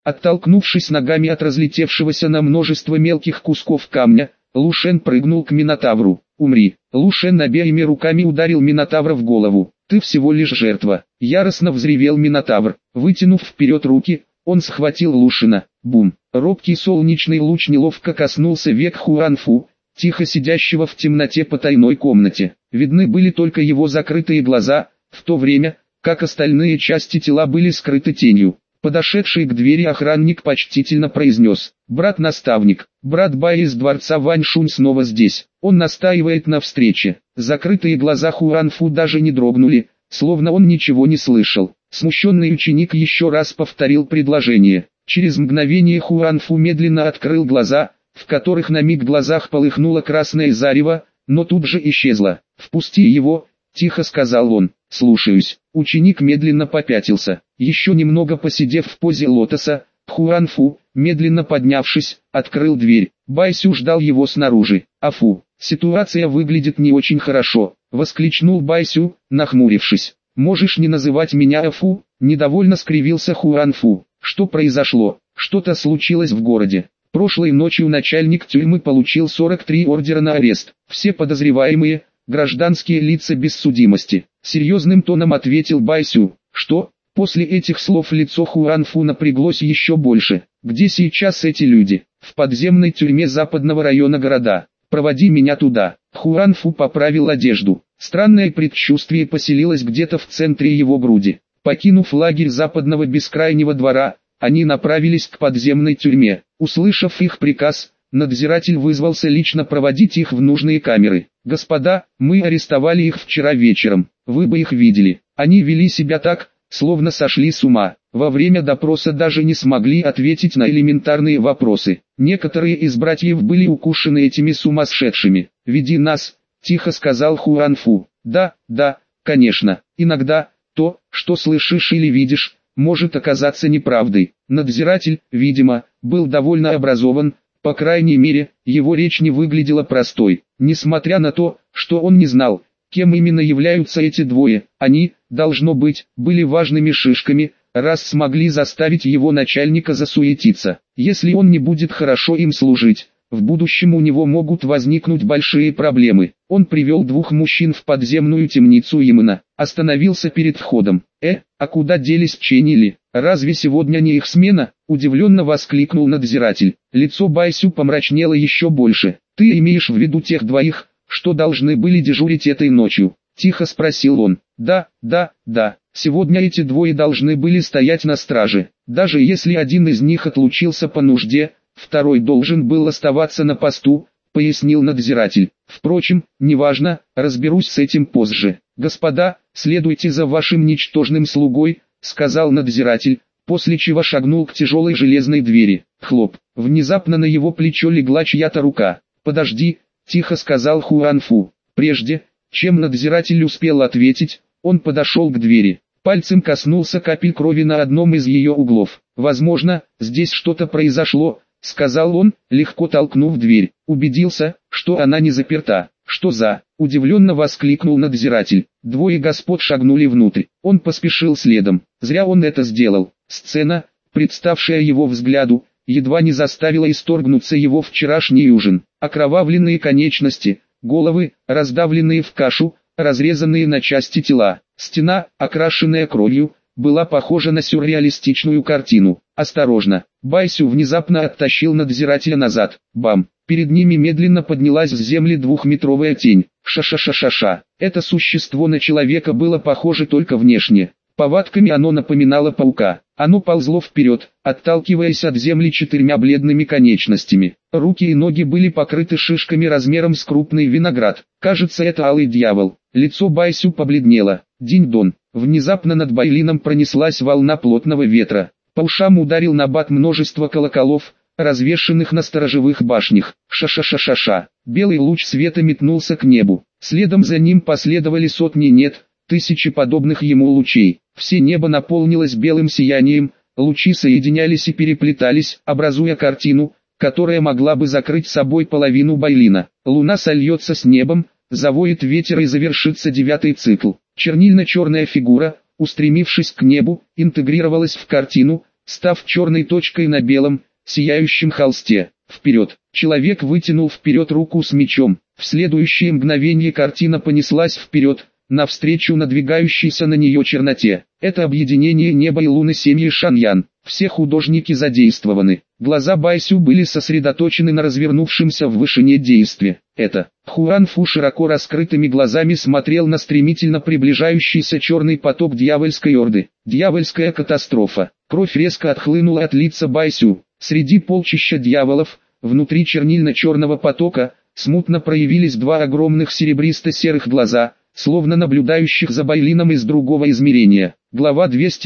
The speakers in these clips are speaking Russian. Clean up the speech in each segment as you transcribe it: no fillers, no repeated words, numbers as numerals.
Оттолкнувшись ногами от разлетевшегося на множество мелких кусков камня, Лу Шен прыгнул к Минотавру. «Умри!» Лу Шен обеими руками ударил Минотавра в голову. «Ты всего лишь жертва!» Яростно взревел Минотавр. Вытянув вперед руки, он схватил Лу Шена. Бум! Робкий солнечный луч неловко коснулся век Хуанфу, тихо сидящего в темноте потайной комнате. Видны были только его закрытые глаза, в то время, как остальные части тела были скрыты тенью. Подошедший к двери охранник почтительно произнес: «Брат-наставник, брат Бай из дворца Ваньшунь снова здесь. Он настаивает на встрече». Закрытые глаза Хуанфу даже не дрогнули, словно он ничего не слышал. Смущенный ученик еще раз повторил предложение. Через мгновение Хуанфу медленно открыл глаза, в которых на миг глазах полыхнуло красное зарево, но тут же исчезло. «Впусти его», — тихо сказал он. «Слушаюсь». Ученик медленно попятился. Еще немного посидев в позе лотоса, Хуанфу, медленно поднявшись, открыл дверь. Байсю ждал его снаружи. «Афу, ситуация выглядит не очень хорошо», — воскликнул Байсю, нахмурившись. «Можешь не называть меня Афу?» — недовольно скривился Хуанфу. «Что произошло? Что-то случилось в городе. Прошлой ночью начальник тюрьмы получил 43 ордера на арест. Все подозреваемые — гражданские лица без судимости», — серьезным тоном ответил Байсю. «Что?» После этих слов лицо Хуанфу напряглось еще больше. «Где сейчас эти люди?» «В подземной тюрьме западного района города. Проводи меня туда». Хуанфу поправил одежду. Странное предчувствие поселилось где-то в центре его груди. Покинув лагерь западного бескрайнего двора, они направились к подземной тюрьме. Услышав их приказ, надзиратель вызвался лично проводить их в нужные камеры. «Господа, мы арестовали их вчера вечером. Вы бы их видели. Они вели себя так, словно сошли с ума. Во время допроса даже не смогли ответить на элементарные вопросы. Некоторые из братьев были укушены этими сумасшедшими. «Веди нас», — тихо сказал Хуанфу. «Да, конечно. Иногда то, что слышишь или видишь, может оказаться неправдой». Надзиратель, видимо, был довольно образован, по крайней мере, его речь не выглядела простой. Несмотря на то, что он не знал, кем именно являются эти двое, они, должно быть, были важными шишками, раз смогли заставить его начальника засуетиться. Если он не будет хорошо им служить, в будущем у него могут возникнуть большие проблемы. Он привел двух мужчин в подземную темницу Имена, остановился перед входом. А куда делись Ченили? Разве сегодня не их смена?» — удивленно воскликнул надзиратель. Лицо Байсю помрачнело еще больше. «Ты имеешь в виду тех двоих, что должны были дежурить этой ночью?» — тихо спросил он. Да. Сегодня эти двое должны были стоять на страже. Даже если один из них отлучился по нужде, второй должен был оставаться на посту, пояснил надзиратель. «Впрочем, неважно, разберусь с этим позже. Господа, следуйте за вашим ничтожным слугой», — сказал надзиратель, после чего шагнул к тяжелой железной двери. Хлоп. Внезапно на его плечо легла чья-то рука. «Подожди», — тихо сказал Хуанфу. Прежде, чем надзиратель успел ответить, он подошел к двери. Пальцем коснулся капель крови на одном из ее углов. «Возможно, здесь что-то произошло», — сказал он, легко толкнув дверь. Убедился, что она не заперта. «Что за?» — удивленно воскликнул надзиратель. Двое господ шагнули внутрь. Он поспешил следом. Зря он это сделал. Сцена, представшая его взгляду, едва не заставила исторгнуться его вчерашний ужин. Окровавленные конечности, головы, раздавленные в кашу, разрезанные на части тела. Стена, окрашенная кровью, была похожа на сюрреалистичную картину. «Осторожно!» Байсю внезапно оттащил надзирателя назад. Бам! Перед ними медленно поднялась с земли двухметровая тень. Ша-ша-ша-ша-ша. Это существо на человека было похоже только внешне. Повадками оно напоминало паука. Оно ползло вперед, отталкиваясь от земли четырьмя бледными конечностями. Руки и ноги были покрыты шишками размером с крупный виноград. Кажется, это алый дьявол. Лицо Байсю побледнело. Динь-дон. Внезапно над Байлином пронеслась волна плотного ветра. По ушам ударил набат множество колоколов, развешанных на сторожевых башнях. Ша-ша-ша-ша-ша. Белый луч света метнулся к небу. Следом за ним последовали сотни, тысячи подобных ему лучей. Все небо наполнилось белым сиянием, лучи соединялись и переплетались, образуя картину, которая могла бы закрыть собой половину Байлина. Луна сольется с небом, завоет ветер и завершится 9-й цикл. Чернильно-черная фигура, устремившись к небу, интегрировалась в картину, став черной точкой на белом, сияющем холсте. Вперед! Человек вытянул вперед руку с мечом. В следующее мгновение картина понеслась вперед, навстречу надвигающейся на нее черноте. Это объединение неба и луны семьи Шаньян. Все художники задействованы. Глаза Байсю были сосредоточены на развернувшемся в вышине действии. Хуанфу широко раскрытыми глазами смотрел на стремительно приближающийся черный поток дьявольской орды. Дьявольская катастрофа. Кровь резко отхлынула от лица Байсю. Среди полчища дьяволов, внутри чернильно-черного потока, смутно проявились два огромных серебристо-серых глаза, словно наблюдающих за Байлином из другого измерения. Глава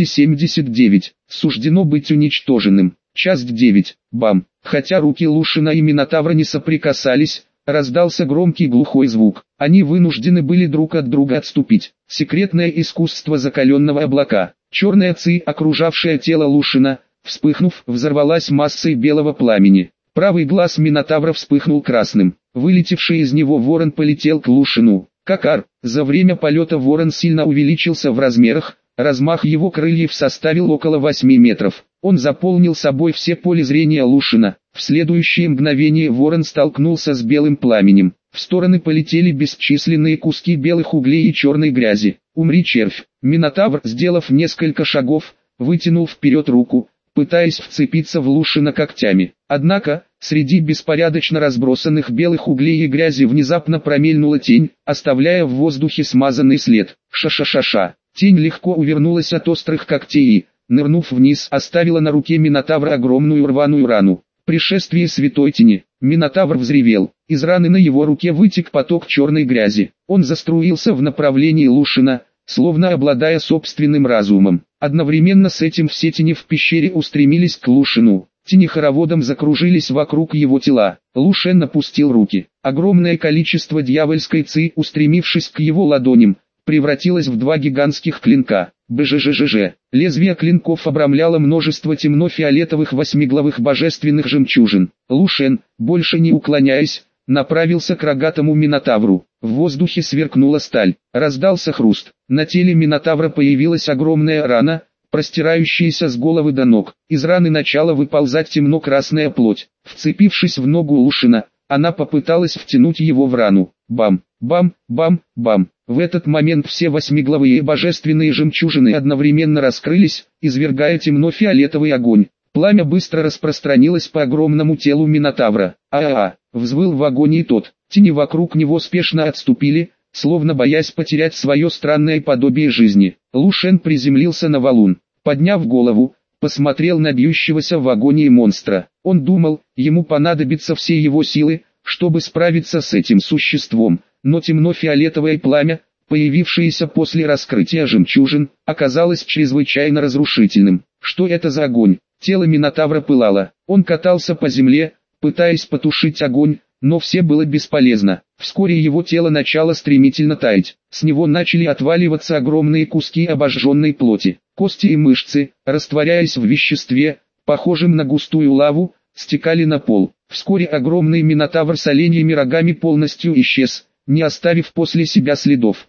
279. Суждено быть уничтоженным. Часть 9. Бам! Хотя руки Лушина и Минотавра не соприкасались, раздался громкий глухой звук. Они вынуждены были друг от друга отступить. Секретное искусство закаленного облака. Черная ци, окружавшая тело Лушина, вспыхнув, взорвалась массой белого пламени. Правый глаз Минотавра вспыхнул красным. Вылетевший из него ворон полетел к Лушину. Какар! За время полета ворон сильно увеличился в размерах, размах его крыльев составил около 8 метров. Он заполнил собой все поле зрения Лушина. В следующее мгновение ворон столкнулся с белым пламенем. В стороны полетели бесчисленные куски белых углей и черной грязи. «Умри, червь!» Минотавр, сделав несколько шагов, вытянул вперед руку, пытаясь вцепиться в Лушина когтями. Однако, среди беспорядочно разбросанных белых углей и грязи внезапно промельнула тень, оставляя в воздухе смазанный след. Ша-ша-ша-ша. Тень легко увернулась от острых когтей и, нырнув вниз, оставила на руке Минотавра огромную рваную рану. Пришествие святой тени. Минотавр взревел. Из раны на его руке вытек поток черной грязи. Он заструился в направлении Лушина, словно обладая собственным разумом. Одновременно с этим все тени в пещере устремились к Лушину. Тени хороводом закружились вокруг его тела. Лушен опустил руки. Огромное количество дьявольской ци, устремившись к его ладоням, превратилось в два гигантских клинка. БЖЖЖЖ. Лезвие клинков обрамляло множество темно-фиолетовых восьмиглавых божественных жемчужин. Лушен, больше не уклоняясь, направился к рогатому Минотавру. В воздухе сверкнула сталь. Раздался хруст. На теле Минотавра появилась огромная рана, простирающаяся с головы до ног. Из раны начала выползать темно-красная плоть. Вцепившись в ногу Лушина, она попыталась втянуть его в рану. Бам! Бам! Бам! Бам! В этот момент все восьмиглавые божественные жемчужины одновременно раскрылись, извергая темно-фиолетовый огонь. Пламя быстро распространилось по огромному телу Минотавра. А-а-а! Взвыл в агонии тот. Тени вокруг него спешно отступили, словно боясь потерять свое странное подобие жизни. Лушен приземлился на валун. Подняв голову, посмотрел на бьющегося в агонии монстра. Он думал, ему понадобятся все его силы, чтобы справиться с этим существом, но темно-фиолетовое пламя, появившееся после раскрытия жемчужин, оказалось чрезвычайно разрушительным. Что это за огонь? Тело Минотавра пылало. Он катался по земле, пытаясь потушить огонь, но все было бесполезно. Вскоре его тело начало стремительно таять. С него начали отваливаться огромные куски обожженной плоти. Кости и мышцы, растворяясь в веществе, похожем на густую лаву, стекали на пол. Вскоре огромный Минотавр с оленьими рогами полностью исчез, не оставив после себя следов.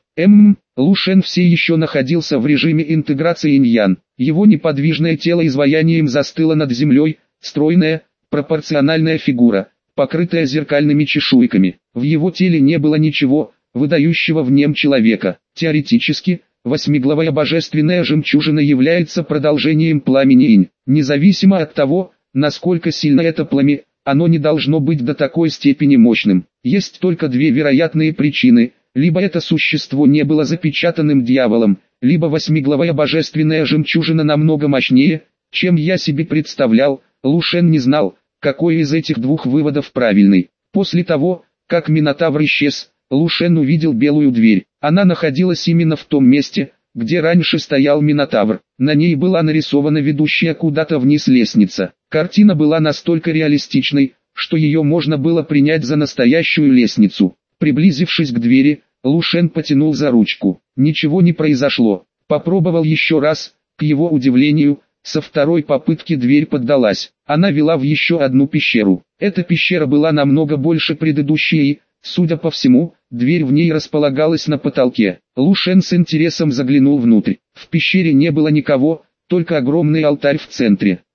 Лушен все еще находился в режиме интеграции инь-ян. Его неподвижное тело изваянием застыло над землей, стройная, пропорциональная фигура, покрытая зеркальными чешуйками. В его теле не было ничего, выдающего в нем человека. Теоретически, восьмиглавая божественная жемчужина является продолжением пламени инь. Независимо от того, насколько сильно это пламя, оно не должно быть до такой степени мощным. Есть только две вероятные причины: либо это существо не было запечатанным дьяволом, либо восьмиглавая божественная жемчужина намного мощнее, чем я себе представлял. Лушен не знал, какой из этих двух выводов правильный. После того, как Минотавр исчез, Лушен увидел белую дверь. Она находилась именно в том месте, где раньше стоял Минотавр. На ней была нарисована ведущая куда-то вниз лестница. Картина была настолько реалистичной, что ее можно было принять за настоящую лестницу. Приблизившись к двери, Лушен потянул за ручку. Ничего не произошло. Попробовал еще раз, к его удивлению, со второй попытки дверь поддалась. Она вела в еще одну пещеру. Эта пещера была намного больше предыдущей и, судя по всему, дверь в ней располагалась на потолке. Лушен с интересом заглянул внутрь. В пещере не было никого, только огромный алтарь в центре.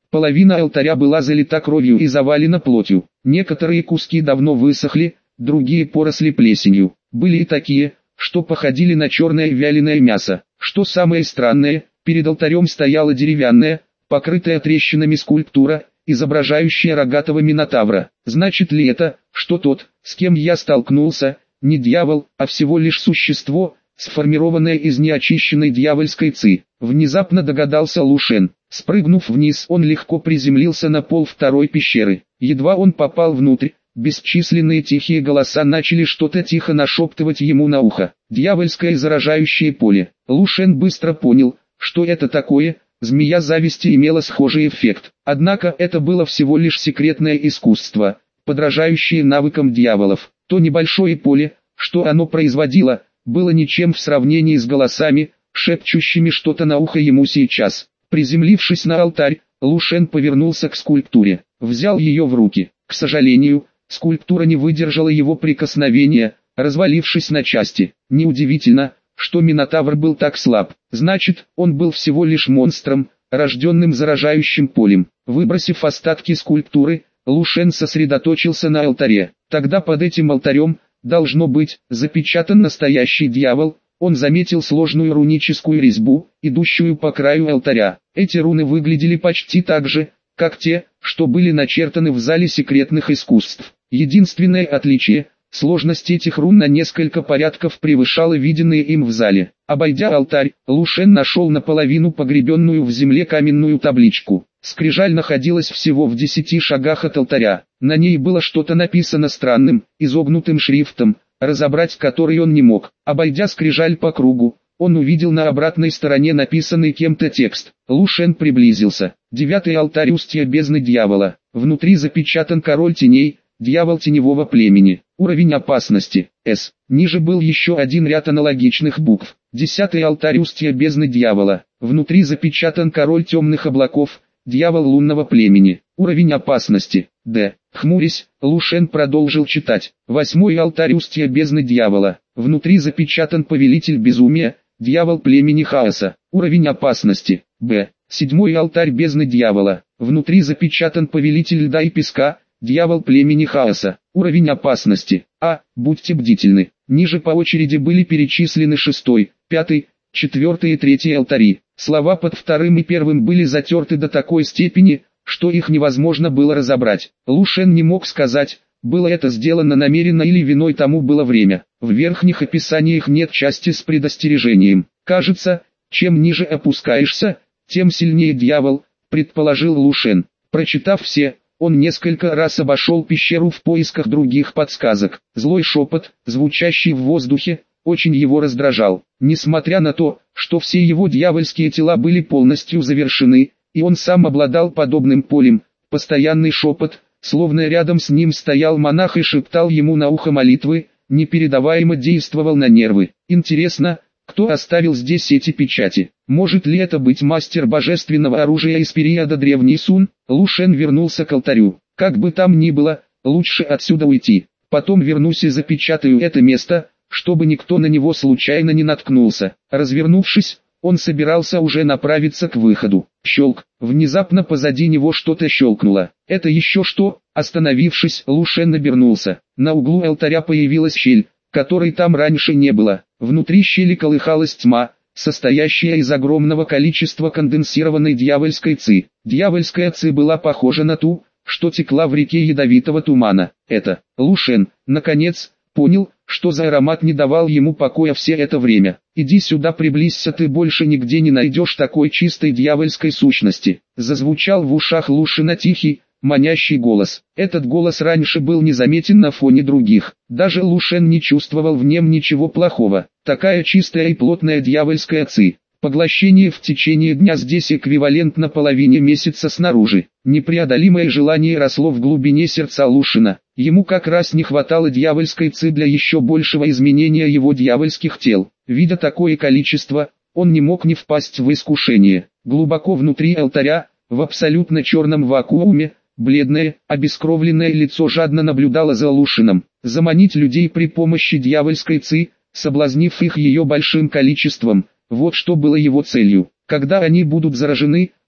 Половина алтаря была залита кровью и завалена плотью. Некоторые куски давно высохли, другие поросли плесенью. Были и такие, что походили на черное вяленое мясо. Что самое странное, перед алтарем стояла деревянная, покрытая трещинами скульптура, изображающая рогатого минотавра. Значит ли это, что тот, с кем я столкнулся, не дьявол, а всего лишь существо, сформированное из неочищенной дьявольской ци? Внезапно догадался Лу Шен. Спрыгнув вниз, он легко приземлился на пол второй пещеры. Едва он попал внутрь, бесчисленные тихие голоса начали что-то тихо нашептывать ему на ухо. Дьявольское заражающее поле. Лу Шен быстро понял, что это такое. Змея зависти имела схожий эффект. Однако это было всего лишь секретное искусство, подражающее навыкам дьяволов. То небольшое поле, что оно производило, было ничем в сравнении с голосами, шепчущими что-то на ухо ему сейчас. Приземлившись на алтарь, Лу Шен повернулся к скульптуре, взял ее в руки. К сожалению, скульптура не выдержала его прикосновения, развалившись на части. Неудивительно, что Минотавр был так слаб. Значит, он был всего лишь монстром, рожденным заражающим полем. Выбросив остатки скульптуры, Лу Шен сосредоточился на алтаре. Тогда под этим алтарем, должно быть, запечатан настоящий дьявол. Он заметил сложную руническую резьбу, идущую по краю алтаря. Эти руны выглядели почти так же, как те, что были начертаны в зале секретных искусств. Единственное отличие – сложность этих рун на несколько порядков превышала виденные им в зале. Обойдя алтарь, Лу Шен нашел наполовину погребенную в земле каменную табличку. Скрижаль находилась всего в 10 шагах от алтаря. На ней было что-то написано странным, изогнутым шрифтом, разобрать который он не мог. Обойдя скрижаль по кругу, он увидел на обратной стороне написанный кем-то текст. Лу Шен приблизился. 9-й алтарь устья бездны дьявола. Внутри запечатан король теней, дьявол теневого племени. Уровень опасности S. Ниже был еще один ряд аналогичных букв. 10-й алтарь устья бездны дьявола. Внутри запечатан король темных облаков, дьявол лунного племени. Уровень опасности D. Хмурясь, Лу Шен продолжил читать. 8-й алтарь устья бездны дьявола. Внутри запечатан повелитель безумия, дьявол племени хаоса. Уровень опасности Б. 7-й алтарь бездны дьявола. Внутри запечатан повелитель льда и песка, дьявол племени хаоса. Уровень опасности А. Будьте бдительны. Ниже по очереди были перечислены 6-й, 5-й, 4-й и 3-й алтари. Слова под 2-м и 1-м были затерты до такой степени, что их невозможно было разобрать. Лу Шен не мог сказать, было это сделано намеренно или виной тому было время. В верхних описаниях нет части с предостережением. Кажется, чем ниже опускаешься, тем сильнее дьявол, предположил Лу Шен. Прочитав все, он несколько раз обошел пещеру в поисках других подсказок. Злой шепот, звучащий в воздухе, очень его раздражал. Несмотря на то, что все его дьявольские тела были полностью завершены, и он сам обладал подобным полем, постоянный шепот, словно рядом с ним стоял монах и шептал ему на ухо молитвы, непередаваемо действовал на нервы. Интересно, кто оставил здесь эти печати? Может ли это быть мастер божественного оружия из периода Древний Сун? Лу Шен вернулся к алтарю. Как бы там ни было, лучше отсюда уйти. Потом вернусь и запечатаю это место, чтобы никто на него случайно не наткнулся. Развернувшись, он собирался уже направиться к выходу. Щелк. Внезапно позади него что-то щелкнуло. Это еще что? Остановившись, Лу Шен обернулся. На углу алтаря появилась щель, которой там раньше не было. Внутри щели колыхалась тьма, состоящая из огромного количества конденсированной дьявольской ци. Дьявольская ци была похожа на ту, что текла в реке ядовитого тумана. Это Лу Шен, наконец, понял, что за аромат не давал ему покоя все это время. «Иди сюда, приблизься, ты больше нигде не найдешь такой чистой дьявольской сущности». Зазвучал в ушах Лу Шена тихий, манящий голос. Этот голос раньше был незаметен на фоне других. Даже Лу Шен не чувствовал в нем ничего плохого. Такая чистая и плотная дьявольская ци. Поглощение в течение дня здесь эквивалентно половине месяца снаружи. Непреодолимое желание росло в глубине сердца Лу Шена. Ему как раз не хватало дьявольской ци для еще большего изменения его дьявольских тел. Видя такое количество, он не мог не впасть в искушение. Глубоко внутри алтаря, в абсолютно черном вакууме, бледное, обескровленное лицо жадно наблюдало за Лу Шеном. Заманить людей при помощи дьявольской ци, соблазнив их ее большим количеством, вот что было его целью. Когда они будут заражены,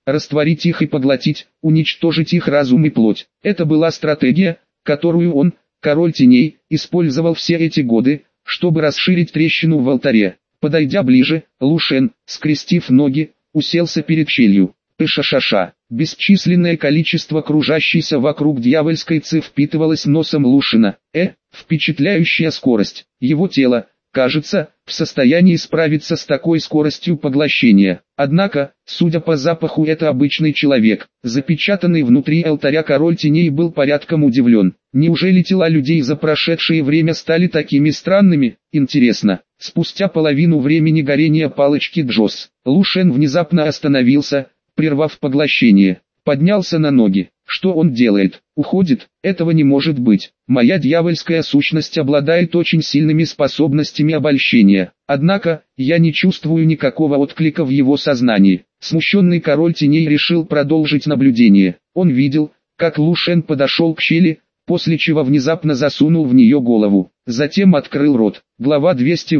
растворить их и поглотить, уничтожить их разум и плоть. Это была стратегия, которую он, король теней, использовал все эти годы, чтобы расширить трещину в алтаре. Подойдя ближе, Лу Шен, скрестив ноги, уселся перед щелью. Пыша-ша-ша. Бесчисленное количество кружащейся вокруг дьявольской ци впитывалось носом Лушина. Впечатляющая скорость. Его тело, кажется, в состоянии справиться с такой скоростью поглощения. Однако, судя по запаху, это обычный человек. Запечатанный внутри алтаря король теней был порядком удивлен. Неужели тела людей за прошедшее время стали такими странными? Интересно. Спустя половину времени горения палочки Джос, Лу Шен внезапно остановился, прервав поглощение. Поднялся на ноги. Что он делает? Уходит? Этого не может быть. Моя дьявольская сущность обладает очень сильными способностями обольщения. Однако, я не чувствую никакого отклика в его сознании. Смущенный король теней решил продолжить наблюдение. Он видел, как Лу Шен подошел к щели, после чего внезапно засунул в нее голову. Затем открыл рот. Глава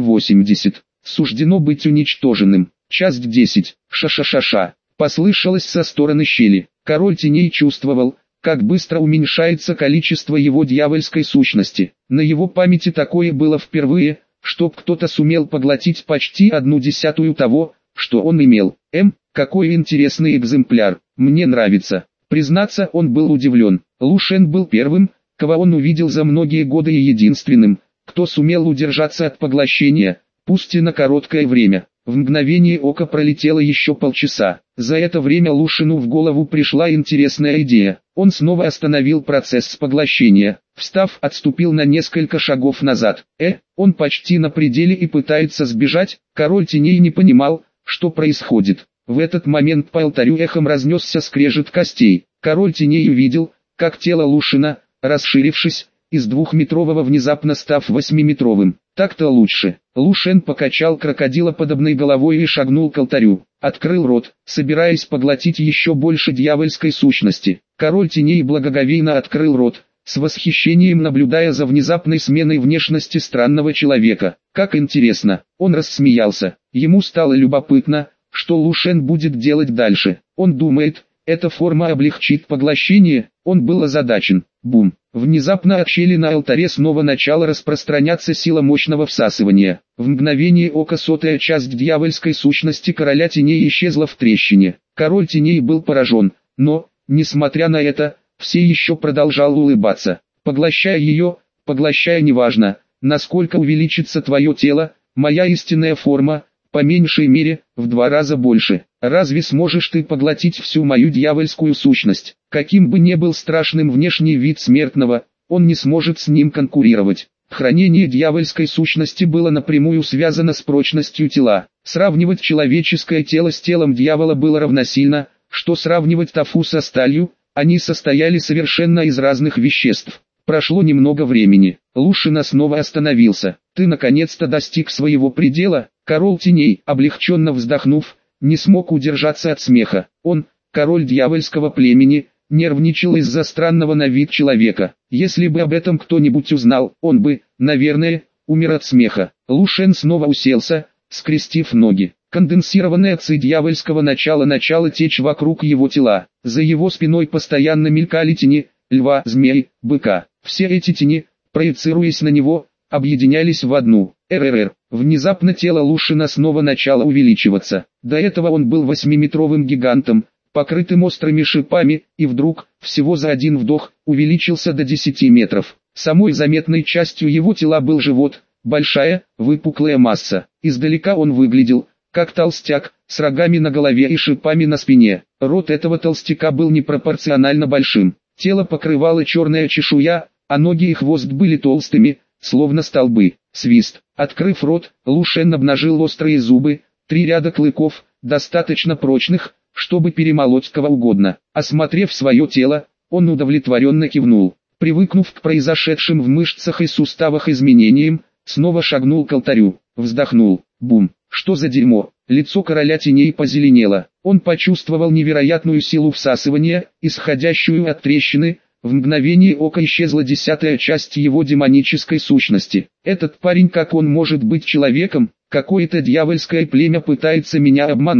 280. Суждено быть уничтоженным. Часть 10. Ша-ша-ша-ша. Послышалось со стороны щели. Король теней чувствовал, как быстро уменьшается количество его дьявольской сущности. На его памяти такое было впервые, чтоб кто-то сумел поглотить почти 1/10 того, что он имел. Какой интересный экземпляр. Мне нравится. Признаться, он был удивлен. Лу Шен был первым, кого он увидел за многие годы и единственным, кто сумел удержаться от поглощения, пусть и на короткое время. В мгновение ока пролетело еще полчаса. За это время Лу Шену в голову пришла интересная идея. Он снова остановил процесс поглощения. Встав, отступил на несколько шагов назад. Он почти на пределе и пытается сбежать. Король теней не понимал, что происходит. В этот момент по алтарю эхом разнесся скрежет костей. Король теней увидел, как тело Лу Шена, расширившись, из 2-метрового внезапно став 8-метровым. Так-то лучше. Лу Шен покачал крокодилоподобной головой и шагнул к алтарю. Открыл рот, собираясь поглотить еще больше дьявольской сущности. Король теней благоговейно открыл рот, с восхищением наблюдая за внезапной сменой внешности странного человека. Как интересно. Он рассмеялся. Ему стало любопытно, что Лу Шен будет делать дальше. Он думает, эта форма облегчит поглощение. Он был озадачен. Бум. Внезапно от щели на алтаре снова начала распространяться сила мощного всасывания. В мгновение ока 100-я часть дьявольской сущности короля теней исчезла в трещине. Король теней был поражен, но, несмотря на это, все еще продолжал улыбаться. Поглощая ее, поглощая неважно, насколько увеличится твое тело, моя истинная форма, по меньшей мере, в 2 раза больше. Разве сможешь ты поглотить всю мою дьявольскую сущность? Каким бы ни был страшным внешний вид смертного, он не сможет с ним конкурировать. Хранение дьявольской сущности было напрямую связано с прочностью тела. Сравнивать человеческое тело с телом дьявола было равносильно, что сравнивать тофу со сталью. Они состояли совершенно из разных веществ. Прошло немного времени. Лу Шен снова остановился. Ты наконец-то достиг своего предела. Король теней, облегченно вздохнув, не смог удержаться от смеха. Он, король дьявольского племени, нервничал из-за странного на вид человека. Если бы об этом кто-нибудь узнал, он бы, наверное, умер от смеха. Лу Шен снова уселся, скрестив ноги. Конденсированная ци дьявольского начала течь вокруг его тела. За его спиной постоянно мелькали тени, льва, змей, быка. Все эти тени, проецируясь на него, объединялись в одну. Внезапно тело Лу Шена снова начало увеличиваться. До этого он был 8-метровым гигантом, покрытым острыми шипами, и вдруг, всего за один вдох, увеличился до 10 метров. Самой заметной частью его тела был живот, большая, выпуклая масса. Издалека он выглядел, как толстяк, с рогами на голове и шипами на спине. Рот этого толстяка был непропорционально большим. Тело покрывало черная чешуя, а ноги и хвост были толстыми, словно столбы. Свист. Открыв рот, Лу Шен обнажил острые зубы, 3 ряда клыков, достаточно прочных, чтобы перемолоть кого угодно. Осмотрев свое тело, он удовлетворенно кивнул. Привыкнув к произошедшим в мышцах и суставах изменениям, снова шагнул к алтарю. Вздохнул. Бум. Что за дерьмо? Лицо короля теней позеленело. Он почувствовал невероятную силу всасывания, исходящую от трещины. В мгновение ока исчезла 10-я часть его демонической сущности. Этот парень, как он может быть человеком? Какое-то дьявольское племя пытается меня обмануть.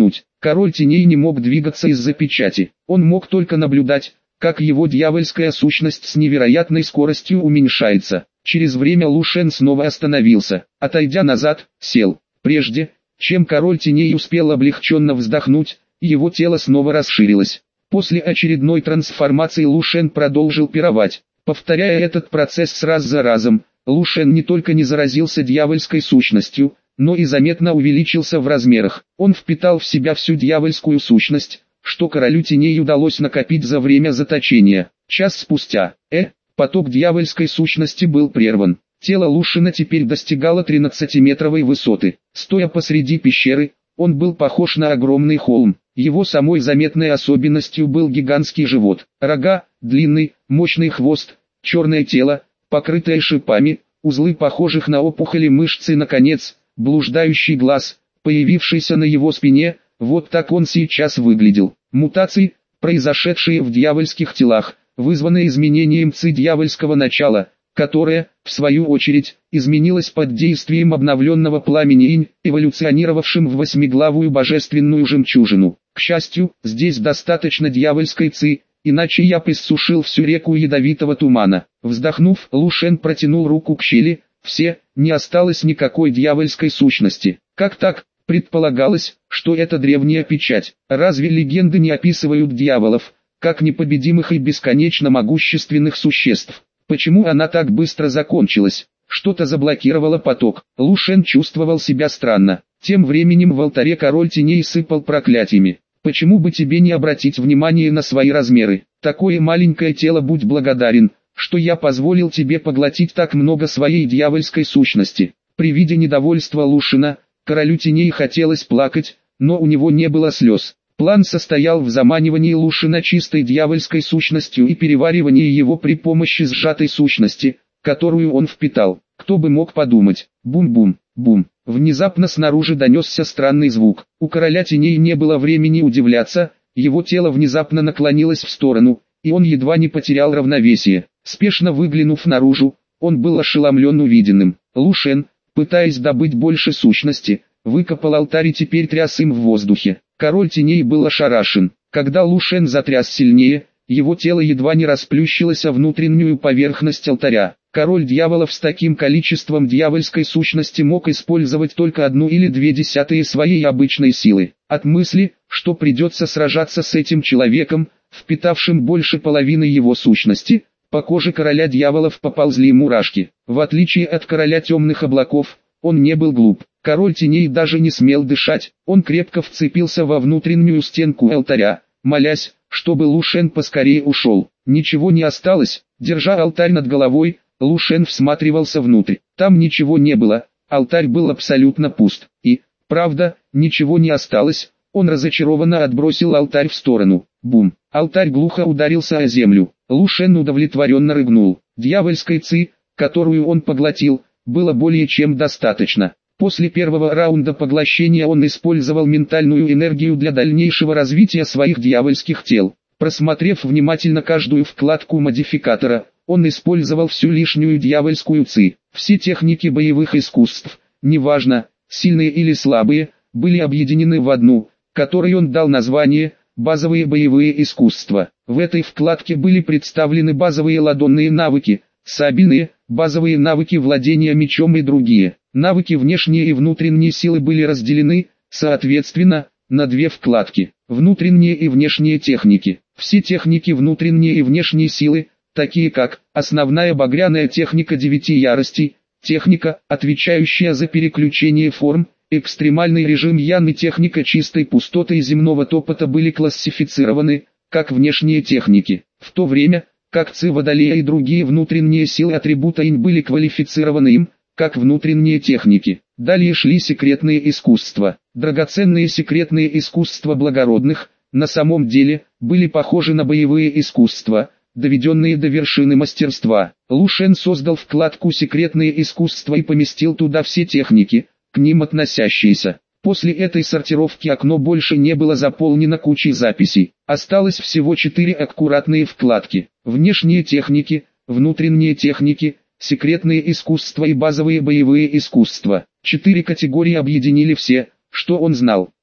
Король теней не мог двигаться из-за печати. Он мог только наблюдать, как его дьявольская сущность с невероятной скоростью уменьшается. Через время Лу Шен снова остановился, отойдя назад, сел. Прежде, чем король теней успел облегченно вздохнуть, его тело снова расширилось. После очередной трансформации Лу Шен продолжил пировать. Повторяя этот процесс раз за разом, Лу Шен не только не заразился дьявольской сущностью, но и заметно увеличился в размерах. Он впитал в себя всю дьявольскую сущность, что королю теней удалось накопить за время заточения. Час спустя, поток дьявольской сущности был прерван. Тело Лу Шена теперь достигало 13-метровой высоты. Стоя посреди пещеры, он был похож на огромный холм. Его самой заметной особенностью был гигантский живот, рога, длинный, мощный хвост, черное тело, покрытое шипами, узлы похожих на опухоли мышц и, наконец, блуждающий глаз, появившийся на его спине. Вот так он сейчас выглядел. Мутации, произошедшие в дьявольских телах, вызваны изменением ци дьявольского начала, которое, в свою очередь, изменилось под действием обновленного пламени инь, эволюционировавшим в восьмиглавую божественную жемчужину. К счастью, здесь достаточно дьявольской ци, иначе я бы иссушил всю реку ядовитого тумана. Вздохнув, Лу Шен протянул руку к щели. Не осталось никакой дьявольской сущности. Как так? Предполагалось, что это древняя печать. Разве легенды не описывают дьяволов, как непобедимых и бесконечно могущественных существ? Почему она так быстро закончилась? Что-то заблокировало поток. Лу Шен чувствовал себя странно. Тем временем в алтаре король теней сыпал проклятиями. Почему бы тебе не обратить внимание на свои размеры? Такое маленькое тело, будь благодарен, что я позволил тебе поглотить так много своей дьявольской сущности. При виде недовольства Лу Шена, королю теней хотелось плакать, но у него не было слез. План состоял в заманивании Лу Шена чистой дьявольской сущностью и переваривании его при помощи сжатой сущности, которую он впитал. Кто бы мог подумать? Бум-бум, бум. Внезапно снаружи донесся странный звук. У короля теней не было времени удивляться, его тело внезапно наклонилось в сторону, и он едва не потерял равновесие. Спешно выглянув наружу, он был ошеломлен увиденным. Лу Шен, пытаясь добыть больше сущности, выкопал алтарь и теперь тряс им в воздухе. Король теней был ошарашен. Когда Лу Шен затряс сильнее, его тело едва не расплющилось о внутреннюю поверхность алтаря. Король дьяволов с таким количеством дьявольской сущности мог использовать только 1 или 0,2 своей обычной силы. От мысли, что придется сражаться с этим человеком, впитавшим больше половины его сущности, по коже короля дьяволов поползли мурашки. В отличие от короля темных облаков, он не был глуп. Король теней даже не смел дышать, он крепко вцепился во внутреннюю стенку алтаря, молясь, чтобы Лу Шен поскорее ушел. Ничего не осталось. Держа алтарь над головой, Лу Шен всматривался внутрь. Там ничего не было, алтарь был абсолютно пуст. И, правда, ничего не осталось. Он разочарованно отбросил алтарь в сторону. Бум! Алтарь глухо ударился о землю. Лу Шен удовлетворенно рыгнул. Дьявольской ци, которую он поглотил, было более чем достаточно. После первого раунда поглощения он использовал ментальную энергию для дальнейшего развития своих дьявольских тел. Просмотрев внимательно каждую вкладку модификатора, он использовал всю лишнюю дьявольскую ци. Все техники боевых искусств, неважно, сильные или слабые, были объединены в одну, которой он дал название «Базовые боевые искусства». В этой вкладке были представлены базовые ладонные навыки, сабельные, базовые навыки владения мечом и другие. Навыки внешние и внутренние силы были разделены, соответственно, на 2 вкладки. Внутренние и внешние техники. Все техники внутренние и внешние силы, такие как основная багряная техника 9 яростей, техника, отвечающая за переключение форм, экстремальный режим Ян и техника чистой пустоты и земного топота были классифицированы как внешние техники, в то время как ци Водолея и другие внутренние силы атрибута инь были квалифицированы им как внутренние техники. Далее шли секретные искусства. Драгоценные секретные искусства благородных, на самом деле, были похожи на боевые искусства, доведенные до вершины мастерства. Лу Шен создал вкладку «Секретные искусства» и поместил туда все техники, к ним относящиеся. После этой сортировки окно больше не было заполнено кучей записей. Осталось всего 4 аккуратные вкладки. Внешние техники, внутренние техники, секретные искусства и базовые боевые искусства. 4 категории объединили все, что он знал.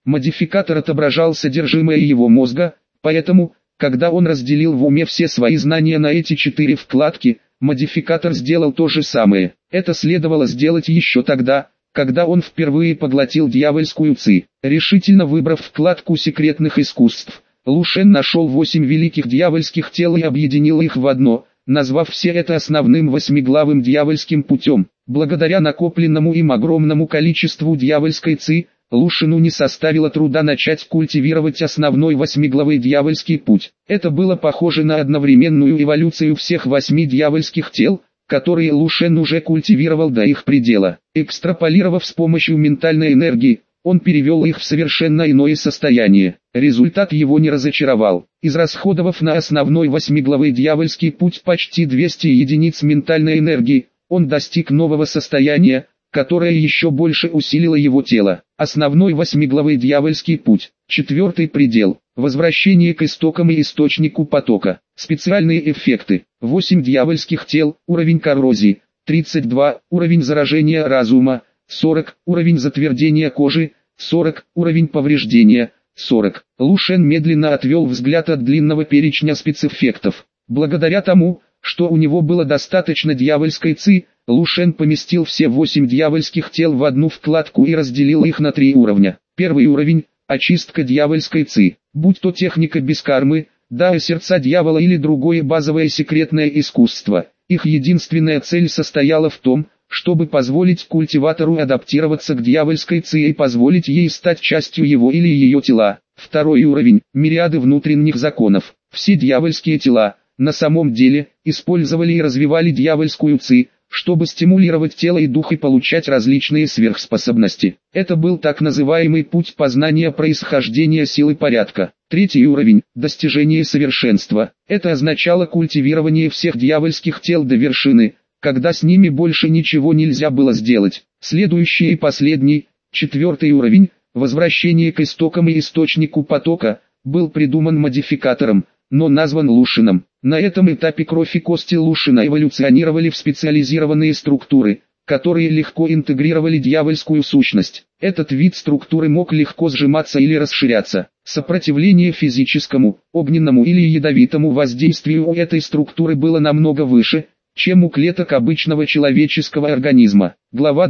Модификатор отображал содержимое его мозга, поэтому, когда он разделил в уме все свои знания на эти 4 вкладки, модификатор сделал то же самое. Это следовало сделать еще тогда, когда он впервые поглотил дьявольскую ци. Решительно выбрав вкладку секретных искусств, Лу Шен нашел 8 великих дьявольских тел и объединил их в одно, назвав все это основным восьмиглавым дьявольским путем. Благодаря накопленному им огромному количеству дьявольской ци, Лу Шену не составило труда начать культивировать основной восьмиглавый дьявольский путь. Это было похоже на одновременную эволюцию всех 8 дьявольских тел, которые Лу Шен уже культивировал до их предела. Экстраполировав с помощью ментальной энергии, он перевел их в совершенно иное состояние. Результат его не разочаровал. Израсходовав на основной восьмиглавый дьявольский путь почти 200 единиц ментальной энергии, он достиг нового состояния, которое еще больше усилило его тело. Основной восьмиглавый дьявольский путь. 4-й предел. Возвращение к истокам и источнику потока. Специальные эффекты. 8 дьявольских тел. Уровень коррозии. 32. Уровень заражения разума. 40. Уровень затвердения кожи. 40. Уровень повреждения. 40. Лу Шен медленно отвел взгляд от длинного перечня спецэффектов. Благодаря тому, что у него было достаточно дьявольской ци, Лу Шен поместил все 8 дьявольских тел в одну вкладку и разделил их на 3 уровня. Первый уровень – очистка дьявольской ци. Будь то техника без кармы, дар сердца дьявола или другое базовое секретное искусство. Их единственная цель состояла в том, чтобы позволить культиватору адаптироваться к дьявольской ци и позволить ей стать частью его или ее тела. Второй уровень – мириады внутренних законов. Все дьявольские тела, на самом деле, использовали и развивали дьявольскую ци, чтобы стимулировать тело и дух и получать различные сверхспособности. Это был так называемый путь познания происхождения силы порядка. Третий уровень – достижение совершенства. Это означало культивирование всех дьявольских тел до вершины, когда с ними больше ничего нельзя было сделать. Следующий и последний, 4-й уровень, возвращение к истокам и источнику потока, был придуман модификатором, но назван Лу Шеном. На этом этапе кровь и кости Лу Шена эволюционировали в специализированные структуры, которые легко интегрировали дьявольскую сущность. Этот вид структуры мог легко сжиматься или расширяться. Сопротивление физическому, огненному или ядовитому воздействию у этой структуры было намного выше, чем у клеток обычного человеческого организма. Глава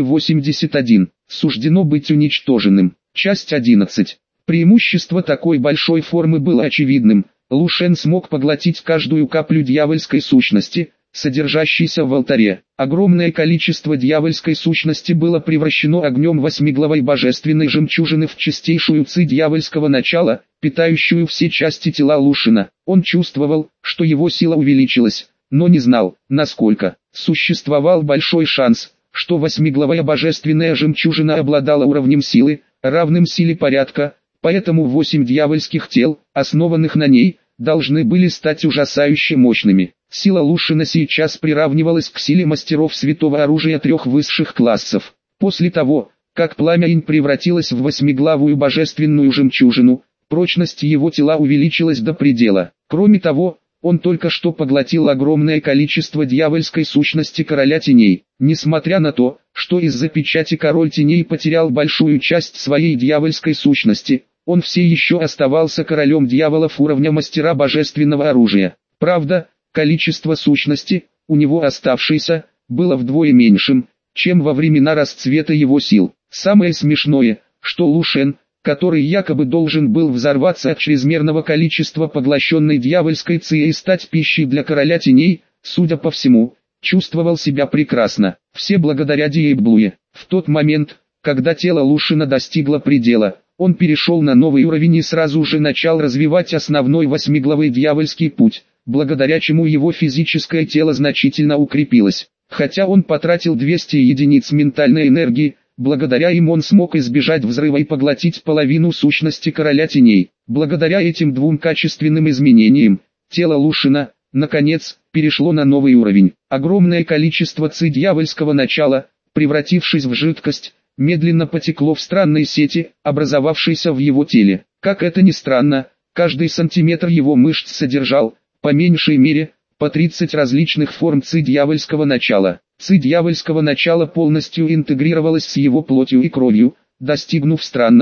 281. Суждено быть уничтоженным. Часть 11. Преимущество такой большой формы было очевидным. Лу Шен смог поглотить каждую каплю дьявольской сущности, содержащейся в алтаре. Огромное количество дьявольской сущности было превращено огнем восьмиглавой божественной жемчужины в чистейшую ци дьявольского начала, питающую все части тела Лу Шена. Он чувствовал, что его сила увеличилась, но не знал, насколько. Существовал большой шанс, что восьмиглавая божественная жемчужина обладала уровнем силы, равным силе порядка, поэтому 8 дьявольских тел, основанных на ней, должны были стать ужасающе мощными. Сила Лу Шена сейчас приравнивалась к силе мастеров святого оружия 3 высших классов. После того, как пламя Инь превратилось в восьмиглавую божественную жемчужину, прочность его тела увеличилась до предела. Кроме того, он только что поглотил огромное количество дьявольской сущности короля теней. Несмотря на то, что из-за печати король теней потерял большую часть своей дьявольской сущности, он все еще оставался королем дьяволов уровня мастера божественного оружия. Правда, количество сущности, у него оставшейся, было вдвое меньшим, чем во времена расцвета его сил. Самое смешное, что Лу Шен, который якобы должен был взорваться от чрезмерного количества поглощенной дьявольской ци и стать пищей для короля теней, судя по всему, чувствовал себя прекрасно. Все благодаря Диэблуе. В тот момент, когда тело Лу Шена достигло предела, он перешел на новый уровень и сразу же начал развивать основной восьмиглавый дьявольский путь, благодаря чему его физическое тело значительно укрепилось. Хотя он потратил 200 единиц ментальной энергии, благодаря им он смог избежать взрыва и поглотить половину сущности короля теней. Благодаря этим двум качественным изменениям, тело Лу Шена, наконец, перешло на новый уровень. Огромное количество ци дьявольского начала, превратившись в жидкость, медленно потекло в странной сети, образовавшейся в его теле. Как это ни странно, каждый сантиметр его мышц содержал, по меньшей мере, по 30 различных форм ци дьявольского начала. Ци дьявольского начала полностью интегрировалась с его плотью и кровью, достигнув странного,